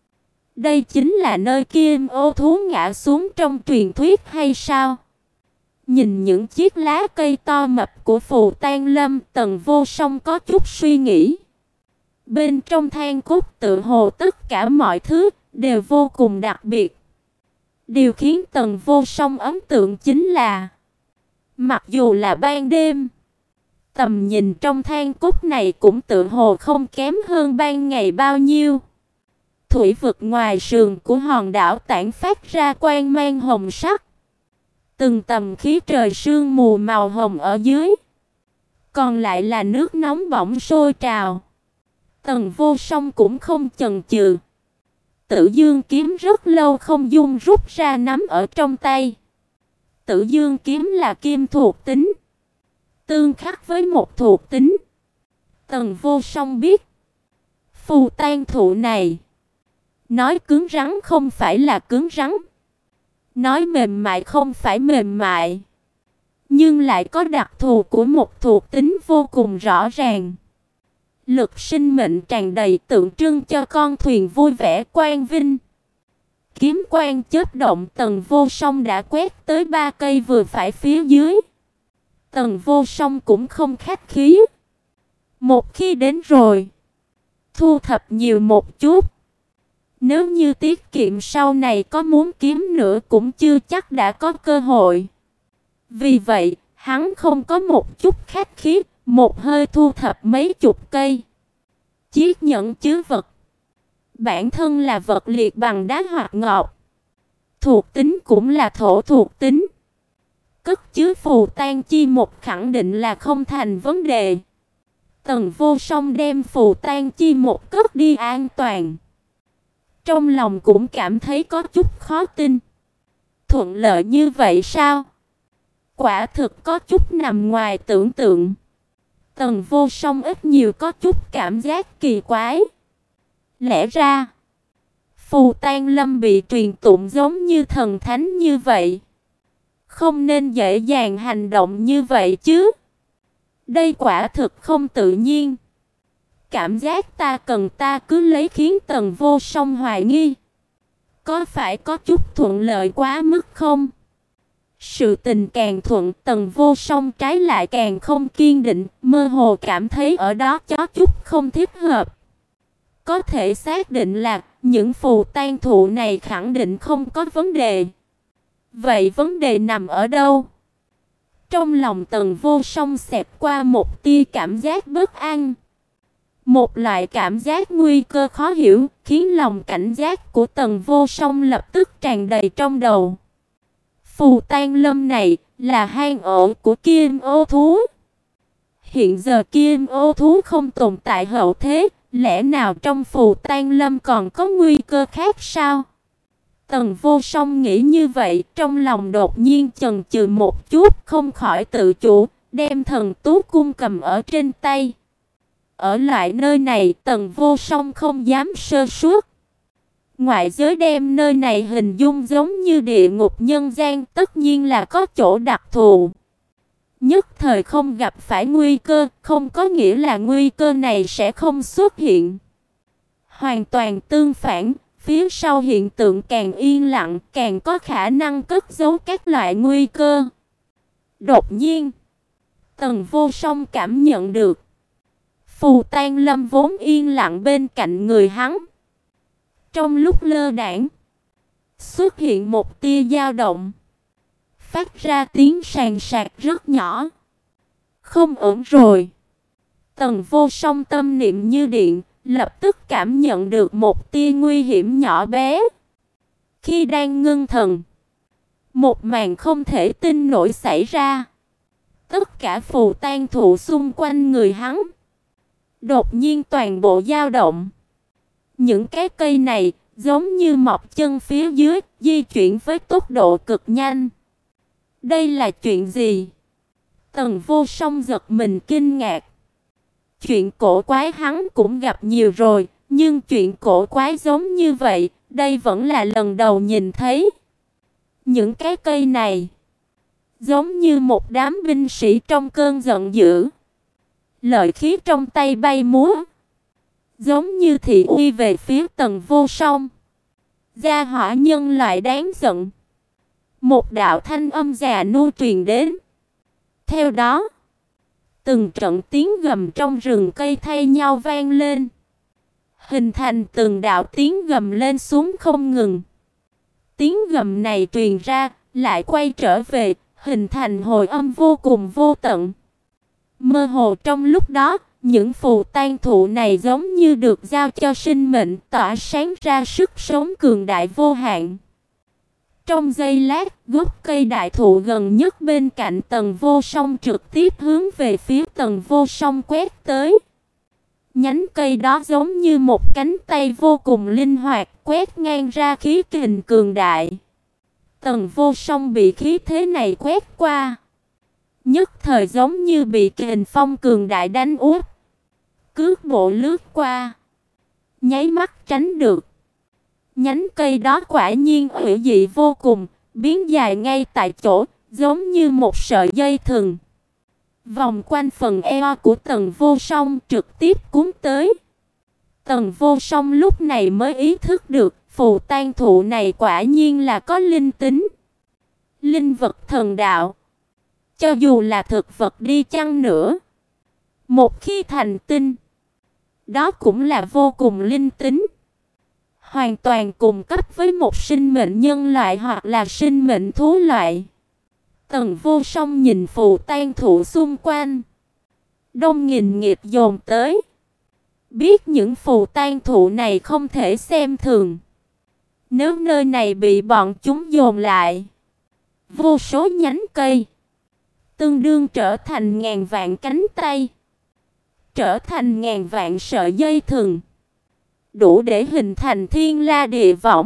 Đây chính là nơi kim ô thú ngã xuống trong truyền thuyết hay sao? Nhìn những chiếc lá cây to mập của Phù Tang Lâm, Tần Vô Song có chút suy nghĩ. Bên trong than cốt tự hồ tất cả mọi thứ đều vô cùng đặc biệt. Điều khiến Tần Vô Song ấn tượng chính là, mặc dù là ban đêm, tầm nhìn trong than cốt này cũng tự hồ không kém hơn ban ngày bao nhiêu. Thủy vực ngoài sườn của hòn đảo tản phát ra quang mang hồng sắc. Từng tầm khí trời sương mù màu hồng ở dưới, còn lại là nước nóng bỏng sôi trào. Tần Vô Song cũng không chần chừ, Tử Dương kiếm rất lâu không dung rút ra nắm ở trong tay. Tử Dương kiếm là kim thuộc tính, tương khắc với một thuộc tính. Tần Vô Song biết, Phù Tang thụ này, nói cứng rắn không phải là cứng rắn, nói mềm mại không phải mềm mại, nhưng lại có đặc thù của một thuộc tính vô cùng rõ ràng. Lực sinh mệnh tràn đầy, tượng trưng cho con thuyền vui vẻ quang vinh. Kiếm quang chớp động, Tần Vô Song đã quét tới ba cây vừa phải phía dưới. Tần Vô Song cũng không khách khí. Một khi đến rồi, thu thập nhiều một chút. Nếu như tiết kiệm sau này có muốn kiếm nữa cũng chưa chắc đã có cơ hội. Vì vậy, hắn không có một chút khách khí, một hơi thu thập mấy chục cây. Chiếc nhẫn chứa vật bản thân là vật liệt bằng đá hoặc ngọc, thuộc tính cũng là thổ thuộc tính. Cất chứa phù tan chi một khẳng định là không thành vấn đề. Tần Vô Song đem phù tan chi một cất đi an toàn. Trong lòng cũng cảm thấy có chút khó tin. Thuận lợi như vậy sao? Quả thực có chút nằm ngoài tưởng tượng. Tần Vô Song ít nhiều có chút cảm giác kỳ quái. Lẽ ra, phù tan lâm bị truyền tụng giống như thần thánh như vậy, không nên dễ dàng hành động như vậy chứ. Đây quả thực không tự nhiên. Cảm giác ta cần ta cứ lấy khiến Tần Vô Song hoài nghi. Có phải có chút thuận lợi quá mức không? Sự tình càng thuận, Tần Vô Song trái lại càng không kiên định, mơ hồ cảm thấy ở đó có chút không thích hợp. Có thể xác định là những phù tan thụ này khẳng định không có vấn đề. Vậy vấn đề nằm ở đâu? Trong lòng Tần Vô Song xẹt qua một tia cảm giác bất an. Một loại cảm giác nguy cơ khó hiểu, khiến lòng cảnh giác của Tần Vô Song lập tức tràn đầy trong đầu. Phù tan lâm này là hang ổ của Kim Ô thú. Hiện giờ Kim Ô thú không tồn tại hậu thế, lẽ nào trong phù tan lâm còn có nguy cơ khác sao? Tần Vô Song nghĩ như vậy, trong lòng đột nhiên chần chừ một chút, không khỏi tự chủ, đem thần tú cung cầm ở trên tay. Ở lại nơi này, Tần Vô Song không dám sơ suất. Ngoại giới đem nơi này hình dung giống như địa ngục nhân gian, tất nhiên là có chỗ đặc thù. Nhất thời không gặp phải nguy cơ, không có nghĩa là nguy cơ này sẽ không xuất hiện. Hoàn toàn tương phản, phía sau hiện tượng càng yên lặng, càng có khả năng cất giấu các loại nguy cơ. Đột nhiên, Tần Vô Song cảm nhận được phù tan lâm vốn yên lặng bên cạnh người hắn. Trong lúc lơ đãng, xuất hiện một tia dao động, phát ra tiếng sàn sạc rất nhỏ. Không ổn rồi. Tần Vô Song tâm niệm như điện, lập tức cảm nhận được một tia nguy hiểm nhỏ bé. Khi đang ngưng thần, một màn không thể tin nổi xảy ra. Tất cả phù tan thụ xung quanh người hắn đột nhiên toàn bộ dao động. Những cái cây này giống như mọc chân phía dưới, di chuyển với tốc độ cực nhanh. Đây là chuyện gì? Tần Vô Song giật mình kinh ngạc. Chuyện cổ quái hắn cũng gặp nhiều rồi, nhưng chuyện cổ quái giống như vậy, đây vẫn là lần đầu nhìn thấy. Những cái cây này giống như một đám binh sĩ trong cơn giận dữ, lợi khí trong tay bay múa, giống như thị uy về phía Tần Vô Song. Gia hỏa nhân loại đáng giận. Một đạo thanh âm già nua truyền đến. Theo đó, từng trận tiếng gầm trong rừng cây thay nhau vang lên, hình thành từng đạo tiếng gầm lên xuống không ngừng. Tiếng gầm này truyền ra, lại quay trở về, hình thành hồi âm vô cùng vô tận. Mơ hồ trong lúc đó, những phù tan thụ này giống như được giao cho sinh mệnh, tỏa sáng ra sức sống cường đại vô hạn. Trong giây lát, gốc cây đại thụ gần nhất bên cạnh Tần Vô Song trực tiếp hướng về phía Tần Vô Song quét tới. Nhánh cây đó giống như một cánh tay vô cùng linh hoạt, quét ngang ra khí kình cường đại. Tần Vô Song bị khí thế này quét qua, nhất thời giống như bị kình phong cường đại đánh úp, cước bộ lướt qua, nháy mắt tránh được. Nhánh cây đó quả nhiên hữu dị vô cùng, biến dài ngay tại chỗ, giống như một sợi dây thừng, vòng quanh phần eo của Tần Vô Song trực tiếp cuốn tới. Tần Vô Song lúc này mới ý thức được, phù tan thụ này quả nhiên là có linh tính. Linh vật thần đạo, Cho dù là thực vật đi chăng nữa, một khi thành tinh, đó cũng là vô cùng linh tính, hoàn toàn cùng cấp với một sinh mệnh nhân loại hoặc là sinh mệnh thú loại. Tần Vô Song nhìn phù tang thụ xung quanh, đông nghìn nghịt dồn tới, biết những phù tang thụ này không thể xem thường. Nếu nơi này bị bọn chúng dồn lại, vô số nhánh cây, tương đương trở thành ngàn vạn cánh tay, trở thành ngàn vạn sợi dây thừng, đủ để hình thành thiên la địa võng,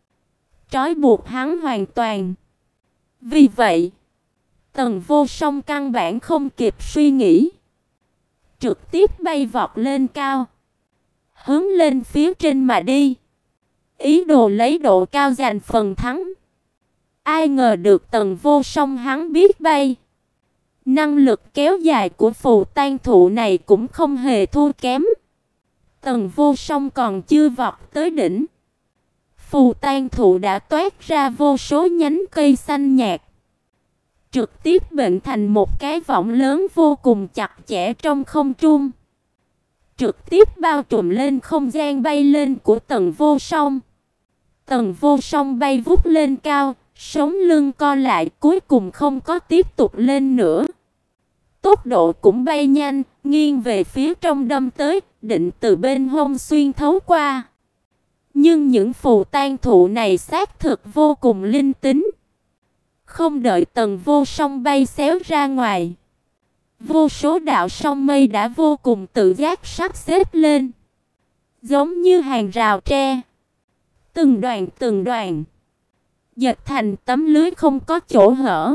trói buộc hắn hoàn toàn. Vì vậy, Tần Vô Song căn bản không kịp suy nghĩ, trực tiếp bay vọt lên cao, hướng lên phía trên mà đi, ý đồ lấy độ cao giành phần thắng. Ai ngờ được Tần Vô Song hắn biết bay, năng lực kéo dài của phù tang thụ này cũng không hề thua kém. Tần Vô Song còn chưa vọt tới đỉnh, phù tang thụ đã toát ra vô số nhánh cây xanh nhạt, trực tiếp bệnh thành một cái võng lớn vô cùng chặt chẽ trong không trung, trực tiếp bao trùm lên không gian bay lên của Tần Vô Song. Tần Vô Song bay vút lên cao, sống lưng co lại, cuối cùng không có tiếp tục lên nữa. Tốc độ cũng bay nhanh, nghiêng về phía trong đâm tới, định từ bên hông xuyên thấu qua. Nhưng những phù tang thụ này xác thực vô cùng linh tính. Không đợi Tần Vô Song bay xéo ra ngoài, vô số đạo song mây đã vô cùng tự giác sắp xếp lên, giống như hàng rào tre, từng đoàn từng đoàn, dệt thành tấm lưới không có chỗ hở,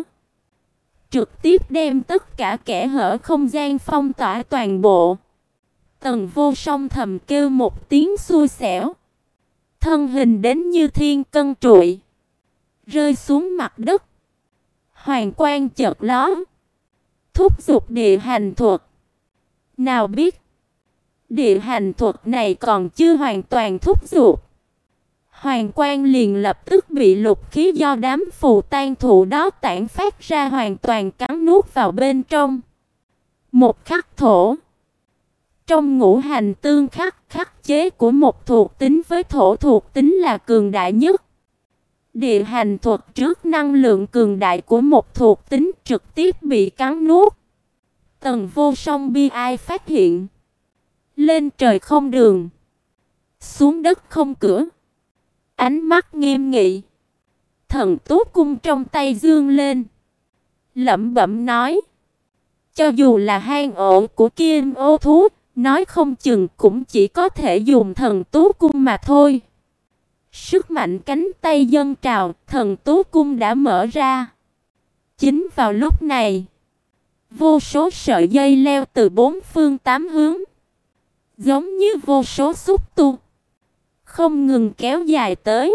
trực tiếp đem tất cả kẽ hở không gian phong tỏa toàn bộ. Tần Vô Song thầm kêu một tiếng xui xẻo, thân hình đến như thiên cân trụi, rơi xuống mặt đất. Hoàng quang chợt lóe, thúc giục địa hành thuật. Nào biết, địa hành thuật này còn chưa hoàn toàn thúc giục, hoàng quang liền lập tức bị lục khí do đám phù tang thụ đó tản phát ra hoàn toàn cắn nuốt vào bên trong. Một khắc thổ. Trong ngũ hành tương khắc, khắc chế của một thuộc tính với thổ thuộc tính là cường đại nhất. Địa hành thuật trước năng lượng cường đại của một thuộc tính trực tiếp bị cắn nuốt. Tần Vô Song bi ai phát hiện, lên trời không đường, xuống đất không cửa. Ánh mắt nghiêm nghị, thần tú cung trong tay dương lên, lẩm bẩm nói: cho dù là hang ổ của Kim Ô thú, nói không chừng cũng chỉ có thể dùng thần tú cung mà thôi. Sức mạnh cánh tay dâng trào, thần tú cung đã mở ra. Chính vào lúc này, vô số sợi dây leo từ bốn phương tám hướng, giống như vô số xúc tu, không ngừng kéo dài tới,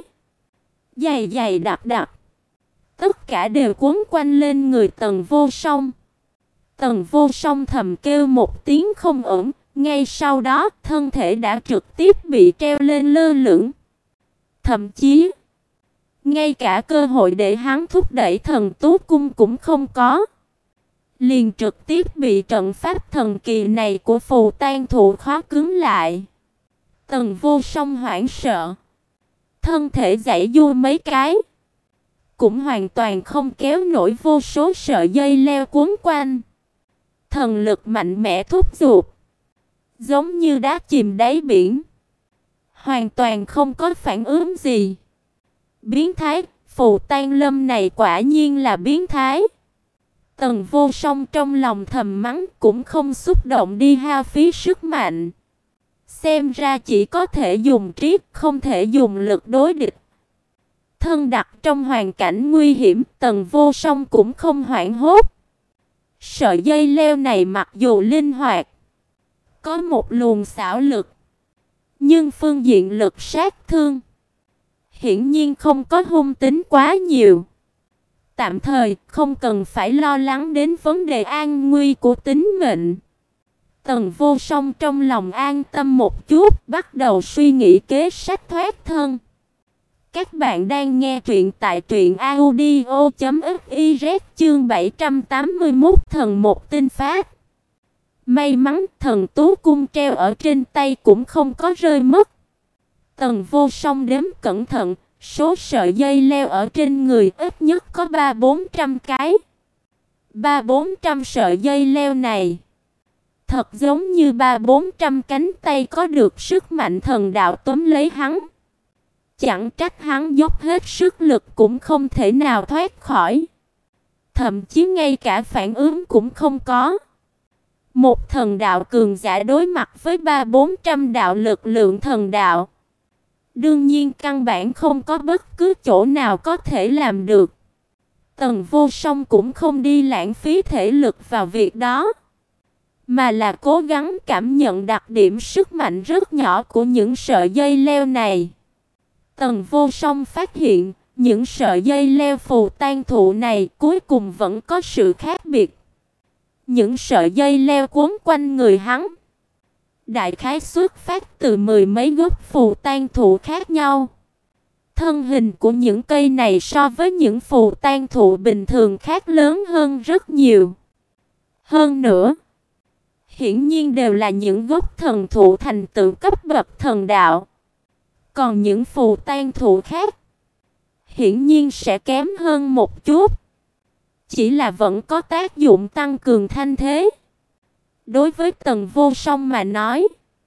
dày dày đặc đặc, tất cả đều quấn quanh lên người Tần Vô Song. Tần Vô Song thầm kêu một tiếng không ổn, ngay sau đó thân thể đã trực tiếp bị treo lên lơ lửng. Thậm chí, ngay cả cơ hội để hắn thúc đẩy thần tú cung cũng không có, liền trực tiếp bị trận pháp thần kỳ này của phù tang thụ khóa cứng lại. Tần Vô Song hoảng sợ, thân thể giãy giụa mấy cái, cũng hoàn toàn không kéo nổi vô số sợi dây leo quấn quanh. Thần lực mạnh mẽ thúc giục, giống như đá chìm đáy biển, hoàn toàn không có phản ứng gì. Biến thái, phù tang lâm này quả nhiên là biến thái. Tần Vô Song trong lòng thầm mắng, cũng không xúc động đi hao phí sức mạnh. Xem ra chỉ có thể dùng trí, không thể dùng lực đối địch. Thân đặt trong hoàn cảnh nguy hiểm, Tần Vô Song cũng không hoảng hốt. Sợi dây leo này mặc dù linh hoạt, có một luồng xảo lực, nhưng phương diện lực sát thương hiển nhiên không có hung tính quá nhiều. Tạm thời không cần phải lo lắng đến vấn đề an nguy của tính mệnh. Tần Vô Song trong lòng an tâm một chút, bắt đầu suy nghĩ kế sách thoát thân. Các bạn đang nghe truyện tại truyện audio chấm fiz chương bảy trăm tám mươi mốt thần một tinh phát. May mắn thần tú cung treo ở trên tay cũng không có rơi mất. Tần Vô Song đếm cẩn thận, số sợi dây leo ở trên người ít nhất có ba bốn trăm cái. Ba bốn trăm sợi dây leo này thật giống như ba bốn trăm cánh tay có được sức mạnh thần đạo túm lấy hắn. Chẳng trách hắn dốc hết sức lực cũng không thể nào thoát khỏi. Thậm chí ngay cả phản ứng cũng không có. Một thần đạo cường giả đối mặt với ba bốn trăm đạo lực lượng thần đạo, đương nhiên căn bản không có bất cứ chỗ nào có thể làm được. Tần Vô Song cũng không đi lãng phí thể lực vào việc đó, mà là cố gắng cảm nhận đặc điểm sức mạnh rất nhỏ của những sợi dây leo này. Tần Vô Song phát hiện, những sợi dây leo phù tang thụ này cuối cùng vẫn có sự khác biệt. Những sợi dây leo quấn quanh người hắn, đại khái xuất phát từ mười mấy gốc phù tang thụ khác nhau. Thân hình của những cây này so với những phù tang thụ bình thường khác lớn hơn rất nhiều. Hơn nữa, hiển nhiên đều là những gốc thần thụ thành tựu cấp bậc thần đạo. Còn những phù tang thụ khác hiển nhiên sẽ kém hơn một chút, chỉ là vẫn có tác dụng tăng cường thanh thế. Đối với Tần Vô Song mà nói,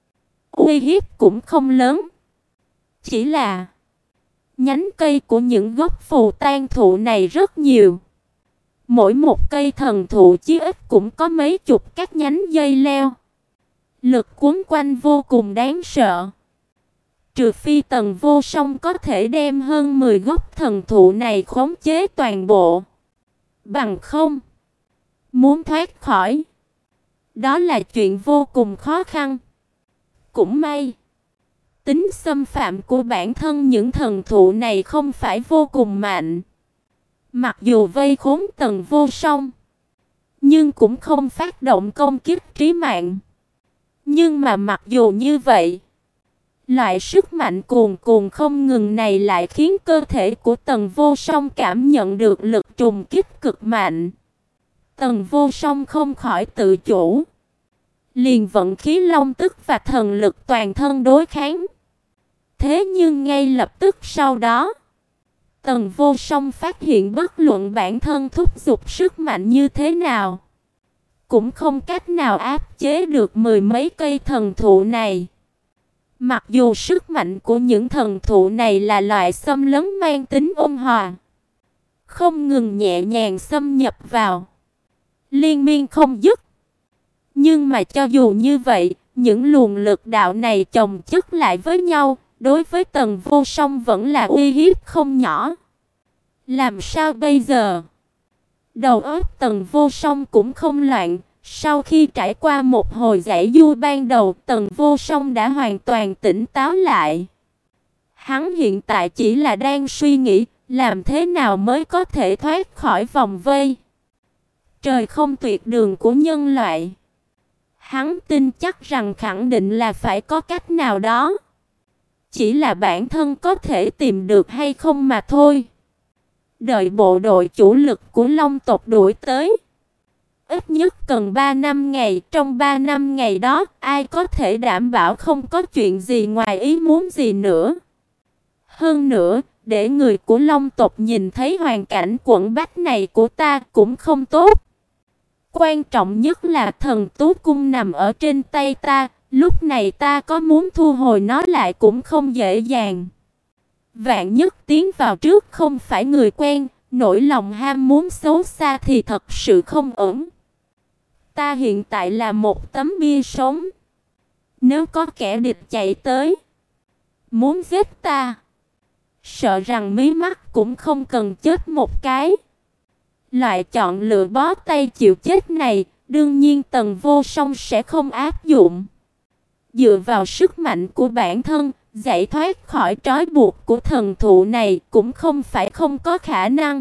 uy hiếp cũng không lớn. Chỉ là nhánh cây của những gốc phù tang thụ này rất nhiều. Mỗi một cây thần thụ chí ít cũng có mấy chục các nhánh dây leo. Lực cuốn quanh vô cùng đáng sợ. Trừ phi Tần Vô Song có thể đem hơn mười gốc thần thụ này khống chế toàn bộ. Bằng không, muốn thoát khỏi, đó là chuyện vô cùng khó khăn. Cũng may, tính xâm phạm của bản thân những thần thụ này không phải vô cùng mạnh. Mặc dù vây khốn Tần Vô Song, nhưng cũng không phát động công kích trí mạng. Nhưng mà mặc dù như vậy, loại sức mạnh cuồn cuộn không ngừng này lại khiến cơ thể của Tần Vô Song cảm nhận được lực trùng kích cực mạnh. Tần Vô Song không khỏi tự chủ, liền vận khí long tức và thần lực toàn thân đối kháng. Thế nhưng ngay lập tức sau đó, Tần Vô Song phát hiện bất luận bản thân thúc giục sức mạnh như thế nào, cũng không cách nào áp chế được mười mấy cây thần thụ này. Mặc dù sức mạnh của những thần thụ này là loại xâm lấn mang tính ôn hòa, không ngừng nhẹ nhàng xâm nhập vào, liên miên không dứt. Nhưng mà cho dù như vậy, những luồng lực đạo này chồng chất lại với nhau, đối với Tần Vô Song vẫn là uy hiếp không nhỏ. Làm sao bây giờ? Đầu óc Tần Vô Song cũng không loạn. Sau khi trải qua một hồi giải dua ban đầu, Tần Vô Song đã hoàn toàn tỉnh táo lại. Hắn hiện tại chỉ là đang suy nghĩ làm thế nào mới có thể thoát khỏi vòng vây trời không tuyệt đường của nhân loại. Hắn tin chắc rằng khẳng định là phải có cách nào đó, chỉ là bản thân có thể tìm được hay không mà thôi. Đợi bộ đội chủ lực của Long tộc đuổi tới, ít nhất cần ba năm ngày, trong ba năm ngày đó, ai có thể đảm bảo không có chuyện gì ngoài ý muốn gì nữa. Hơn nữa, để người của Long tộc nhìn thấy hoàn cảnh quẫn bách này của ta cũng không tốt. Quan trọng nhất là thần tú cung nằm ở trên tay ta, lúc này ta có muốn thu hồi nó lại cũng không dễ dàng. Vạn nhất tiến vào trước không phải người quen, nỗi lòng ham muốn xấu xa thì thật sự không ổn. Ta hiện tại là một tấm bia sống. Nếu có kẻ địch chạy tới, muốn giết ta, sợ rằng mí mắt cũng không cần chết một cái. Loại chọn lựa bó tay chịu chết này, đương nhiên Tần Vô Song sẽ không áp dụng. Dựa vào sức mạnh của bản thân, giải thoát khỏi trói buộc của thần thụ này cũng không phải không có khả năng.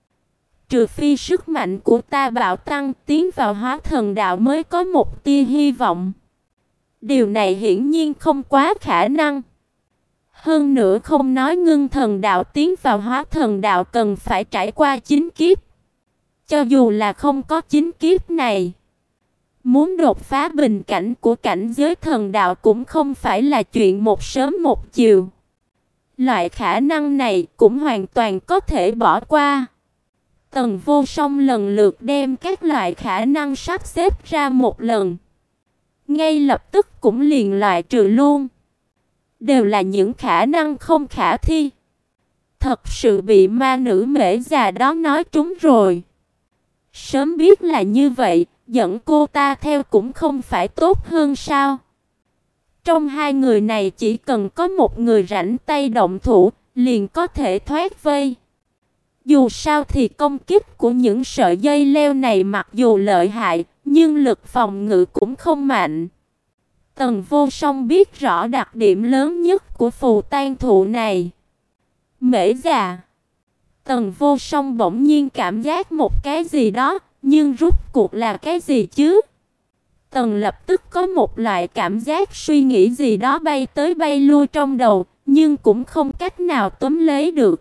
Trừ phi sức mạnh của ta bạo tăng, tiến vào hóa thần đạo mới có một tia hy vọng. Điều này hiển nhiên không quá khả năng. Hơn nữa không nói ngưng thần đạo tiến vào hóa thần đạo cần phải trải qua chín kiếp. Cho dù là không có chín kiếp này, muốn đột phá bình cảnh của cảnh giới thần đạo cũng không phải là chuyện một sớm một chiều. Loại khả năng này cũng hoàn toàn có thể bỏ qua. Tần Vô Song lần lượt đem các loại khả năng sắp xếp ra một lần, ngay lập tức cũng liền loại trừ luôn. Đều là những khả năng không khả thi. Thật sự bị ma nữ mễ già đó nói trúng rồi. Sớm biết là như vậy, dẫn cô ta theo cũng không phải tốt hơn sao? Trong hai người này chỉ cần có một người rảnh tay động thủ, liền có thể thoát vây. Dù sao thì công kích của những sợi dây leo này mặc dù lợi hại, nhưng lực phòng ngự cũng không mạnh. Tần Vô Song biết rõ đặc điểm lớn nhất của phù tang thụ này. Mễ già. Tần Vô Song bỗng nhiên cảm giác một cái gì đó, nhưng rốt cuộc là cái gì chứ? Tần lập tức có một loại cảm giác suy nghĩ gì đó bay tới bay lui trong đầu, nhưng cũng không cách nào túm lấy được.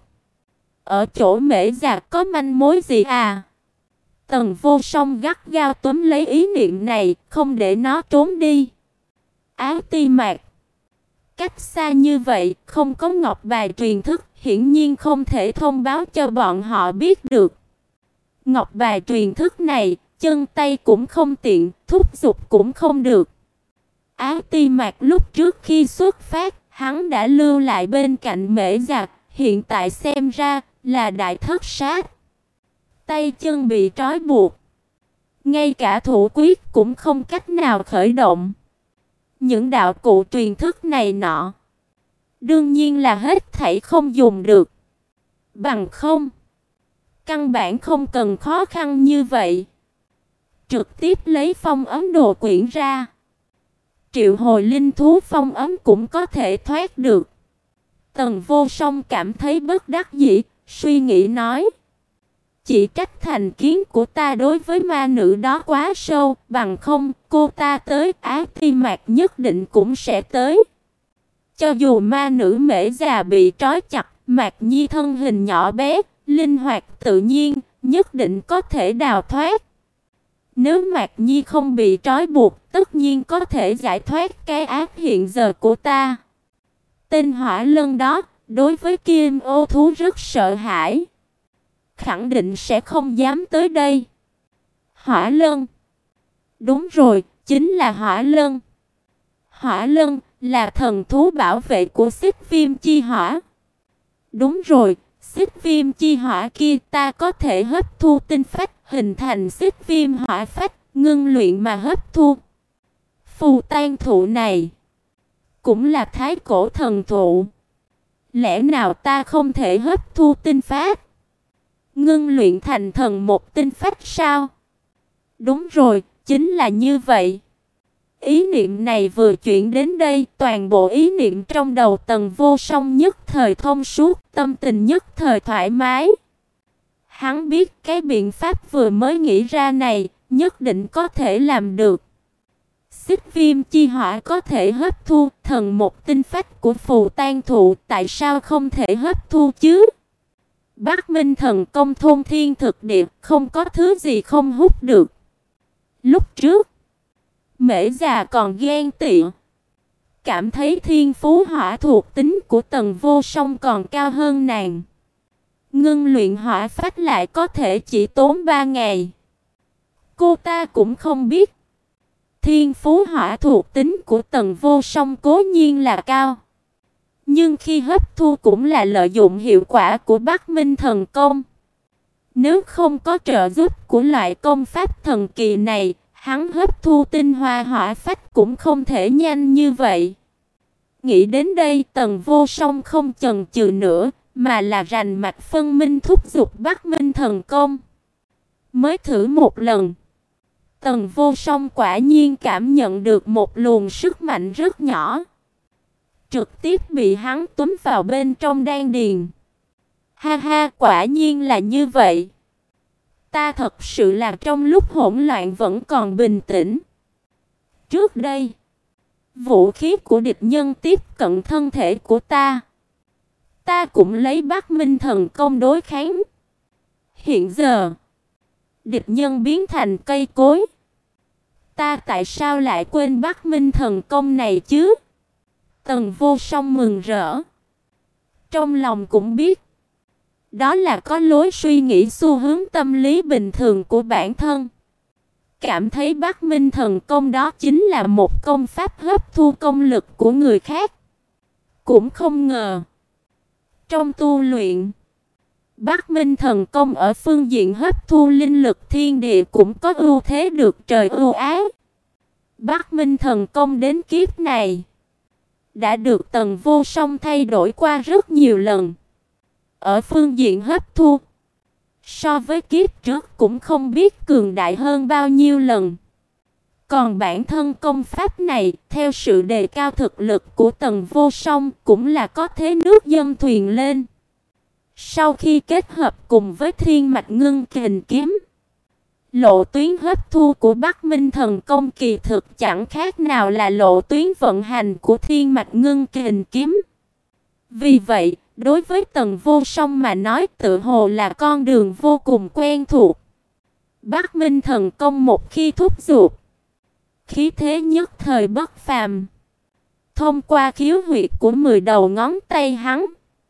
Ở chỗ mễ già có manh mối gì à? Tần Vô Song gắt gao túm lấy ý niệm này, không để nó trốn đi. Áo ti mạc. Cách xa như vậy, không có ngọc bài truyền thức, hiển nhiên không thể thông báo cho bọn họ biết được. Ngọc bài truyền thức này, chân tay cũng không tiện, thúc giục cũng không được. Áo ti mạc lúc trước khi xuất phát, hắn đã lưu lại bên cạnh mễ giặc, hiện tại xem ra là đại thất sát. Tay chân bị trói buộc, ngay cả thủ quyết cũng không cách nào khởi động. Những đạo cụ truyền thức này nọ, đương nhiên là hết thảy không dùng được. Bằng không, căn bản không cần khó khăn như vậy. Trực tiếp lấy phong ấn đồ quyển ra, triệu hồi linh thú phong ấn cũng có thể thoát được. Tần Vô Song cảm thấy bất đắc dĩ, suy nghĩ nói: chỉ trách thành kiến của ta đối với ma nữ đó quá sâu, bằng không cô ta tới Á Ti Mạc nhất định cũng sẽ tới. Cho dù ma nữ mễ già bị trói chặt, Mạc Nhi thân hình nhỏ bé, linh hoạt tự nhiên, nhất định có thể đào thoát. Nếu Mạc Nhi không bị trói buộc, tất nhiên có thể giải thoát cái ác hiện giờ của ta. Tên hỏa lân đó, đối với Kim Ô thú rất sợ hãi, khẳng định sẽ không dám tới đây. Hỏa lân. Đúng rồi, chính là hỏa lân. Hỏa lân là thần thú bảo vệ của Xích Viêm Chi Hỏa. Đúng rồi, Xích Viêm Chi Hỏa kia ta có thể hấp thu tinh phách, hình thành Xích Viêm Hỏa phách, ngưng luyện mà hấp thu. Phù tang thụ này cũng là thái cổ thần thụ, lẽ nào ta không thể hấp thu tinh phách, ngưng luyện thành thần một tinh phách sao? Đúng rồi, chính là như vậy. Ý niệm này vừa chuyển đến đây, toàn bộ ý niệm trong đầu Tần Vô Song nhất thời thông suốt, tâm tình nhất thời thoải mái. Hắn biết cái biện pháp vừa mới nghĩ ra này, nhất định có thể làm được. Xích Viêm Chi Hỏa có thể hấp thu thần một tinh phách của phù tang thụ, tại sao không thể hấp thu chứ? Bắc Minh thần công thôn thiên thực địa, không có thứ gì không hút được. Lúc trước, mễ già còn ghen tị, cảm thấy thiên phú hỏa thuộc tính của Tần Vô Song còn cao hơn nàng. Ngưng luyện hỏa phách lại có thể chỉ tốn ba ngày. Cô ta cũng không biết, thiên phú hỏa thuộc tính của Tần Vô Song cố nhiên là cao, nhưng khi hấp thu cũng là lợi dụng hiệu quả của Bắc Minh thần công. Nếu không có trợ giúp của loại công pháp thần kỳ này, hắn hấp thu tinh hoa hỏa phách cũng không thể nhanh như vậy. Nghĩ đến đây, Tần Vô Song không chần chừ nữa, mà là rành mạch phân minh thúc giục Bắc Minh thần công. Mới thử một lần, Tần Vô Song quả nhiên cảm nhận được một luồng sức mạnh rất nhỏ, trực tiếp bị hắn túm vào bên trong đan điền. Ha ha, quả nhiên là như vậy. Ta thật sự là trong lúc hỗn loạn vẫn còn bình tĩnh. Trước đây, vũ khí của địch nhân tiếp cận thân thể của ta, Ta cũng lấy Bắc Minh thần công đối kháng. Hiện giờ, địch nhân biến thành cây cối. Ta tại sao lại quên Bắc Minh thần công này chứ? Tần Vô Song mừng rỡ. Trong lòng cũng biết, đó là có lối suy nghĩ xu hướng tâm lý bình thường của bản thân. Cảm thấy Bắc Minh thần công đó chính là một công pháp hấp thu công lực của người khác. Cũng không ngờ, trong tu luyện, Bắc Minh thần công ở phương diện hấp thu linh lực thiên địa cũng có ưu thế được trời ưu ái. Bắc Minh thần công đến kiếp này đã được Tần Vô Song thay đổi qua rất nhiều lần. Ở phương diện hấp thu, so với kiếp trước cũng không biết cường đại hơn bao nhiêu lần. Còn bản thân công pháp này, theo sự đề cao thực lực của Tần Vô Song, cũng là có thế nước dâng thuyền lên. Sau khi kết hợp cùng với Thiên Mạch Ngưng Kình Kiếm, lộ tuyến hấp thu của Bắc Minh thần công kỳ thực chẳng khác nào là lộ tuyến vận hành của Thiên Mạch Ngưng Kình Kiếm. Vì vậy, đối với Tần Vô Song mà nói, tự hồ là con đường vô cùng quen thuộc. Bắc Minh thần công một khi thúc giục, khí thế nhất thời bất phàm. Thông qua khiếu huyệt của mười đầu ngón tay hắn,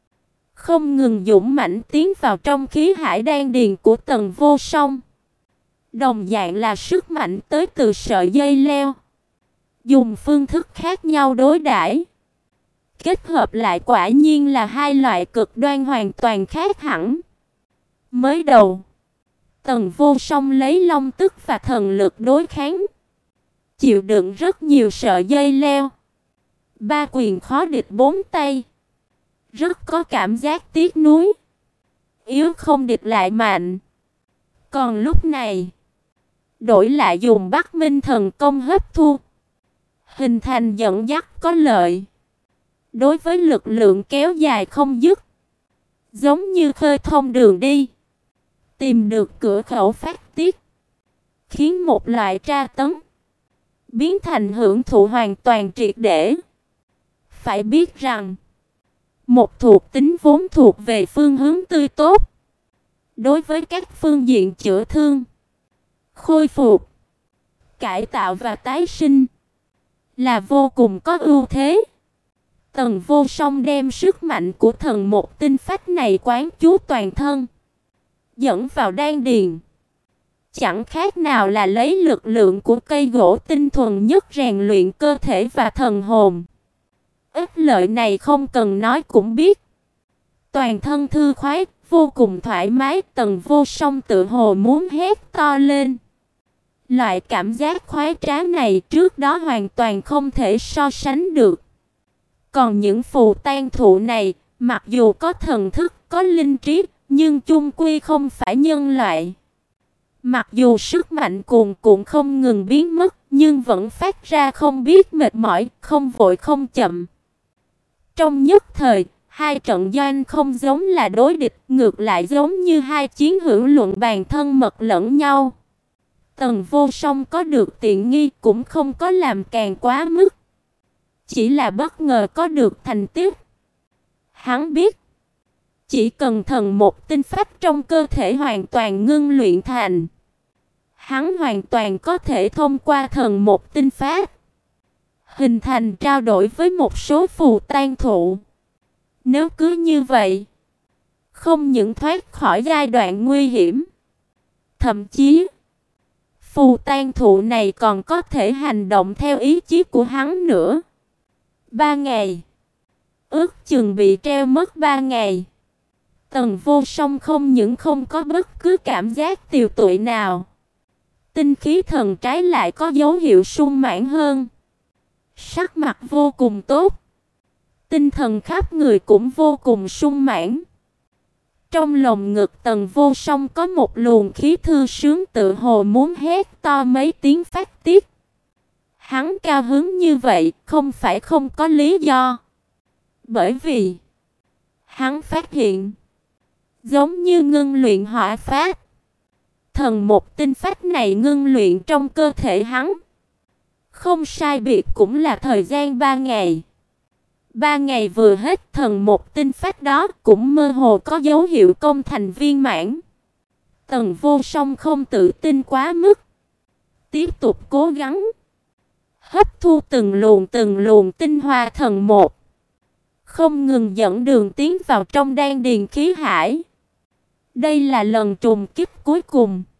không ngừng dũng mãnh tiến vào trong khí hải đan điền của Tần Vô Song. Đồng dạng là sức mạnh tới từ sợi dây leo, dùng phương thức khác nhau đối đãi, kết hợp lại quả nhiên là hai loại cực đoan hoàn toàn khác hẳn. Mới đầu, Tần Vô Song lấy long tức và thần lực đối kháng, chịu đựng rất nhiều sợi dây leo, ba quyền khó địch bốn tay, rất có cảm giác tiếc nuối. Yếu không địch lại mạnh. Còn lúc này, đổi lại dùng Bắc Minh thần công hấp thu, hình thành dẫn dắt có lợi. Đối với lực lượng kéo dài không dứt, giống như khơi thông đường đi, tìm được cửa khẩu phát tiết, khiến một loại tra tấn biến thành hưởng thụ hoàn toàn triệt để. Phải biết rằng, một thuộc tính vốn thuộc về phương hướng tươi tốt, đối với các phương diện chữa thương, khôi phục, cải tạo và tái sinh là vô cùng có ưu thế. Tần Vô Song đem sức mạnh của thần một tinh phách này quán chú toàn thân, dẫn vào đan điền, chẳng khác nào là lấy lực lượng của cây gỗ tinh thuần nhất rèn luyện cơ thể và thần hồn. Ích lợi này không cần nói cũng biết. Toàn thân thư khoái, vô cùng thoải mái, Tần Vô Song tự hồ muốn hét to lên. Loại cảm giác khoái trá này trước đó hoàn toàn không thể so sánh được. Còn những phù tang thụ này, mặc dù có thần thức, có linh trí, nhưng chung quy không phải nhân loại. Mặc dù sức mạnh cuồn cuộn không ngừng biến mất, nhưng vẫn phát ra không biết mệt mỏi, không vội không chậm. Trong nhất thời, hai trận doanh không giống là đối địch, ngược lại giống như hai chiến hữu luận bàn thân mật lẫn nhau. Tần Vô Song có được tiện nghi cũng không có làm càng quá mức, chỉ là bất ngờ có được thành tích. Hắn biết, chỉ cần thần một tinh phách trong cơ thể hoàn toàn ngưng luyện thành, hắn hoàn toàn có thể thông qua thần một tinh phách hình thành trao đổi với một số phù tang thụ. Nếu cứ như vậy, không những thoát khỏi giai đoạn nguy hiểm, thậm chí phù tang thụ này còn có thể hành động theo ý chí của hắn nữa. Ba ngày, ước chừng bị treo mất ba ngày. Tần Vô Song không những không có bất cứ cảm giác tiều tụy nào, tinh khí thần trái lại có dấu hiệu sung mãn hơn. Sắc mặt vô cùng tốt, tinh thần khắp người cũng vô cùng sung mãn. Trong lồng ngực Tần Vô Song có một luồng khí thư sướng tự hồ muốn hét to mấy tiếng phát tiết. Hắn cao hứng như vậy không phải không có lý do. Bởi vì hắn phát hiện, giống như ngưng luyện hỏa pháp, thần một tinh phách này ngưng luyện trong cơ thể hắn, không sai biệt cũng là thời gian ba ngày. Ba ngày vừa hết, thần một tinh phách đó cũng mơ hồ có dấu hiệu công thành viên mãn. Tần Vô Song không tự tin quá mức, tiếp tục cố gắng hấp thu từng luồng từng luồng tinh hoa thần một, không ngừng dẫn đường tiến vào trong đan điền khí hải. Đây là lần trùng kích cuối cùng.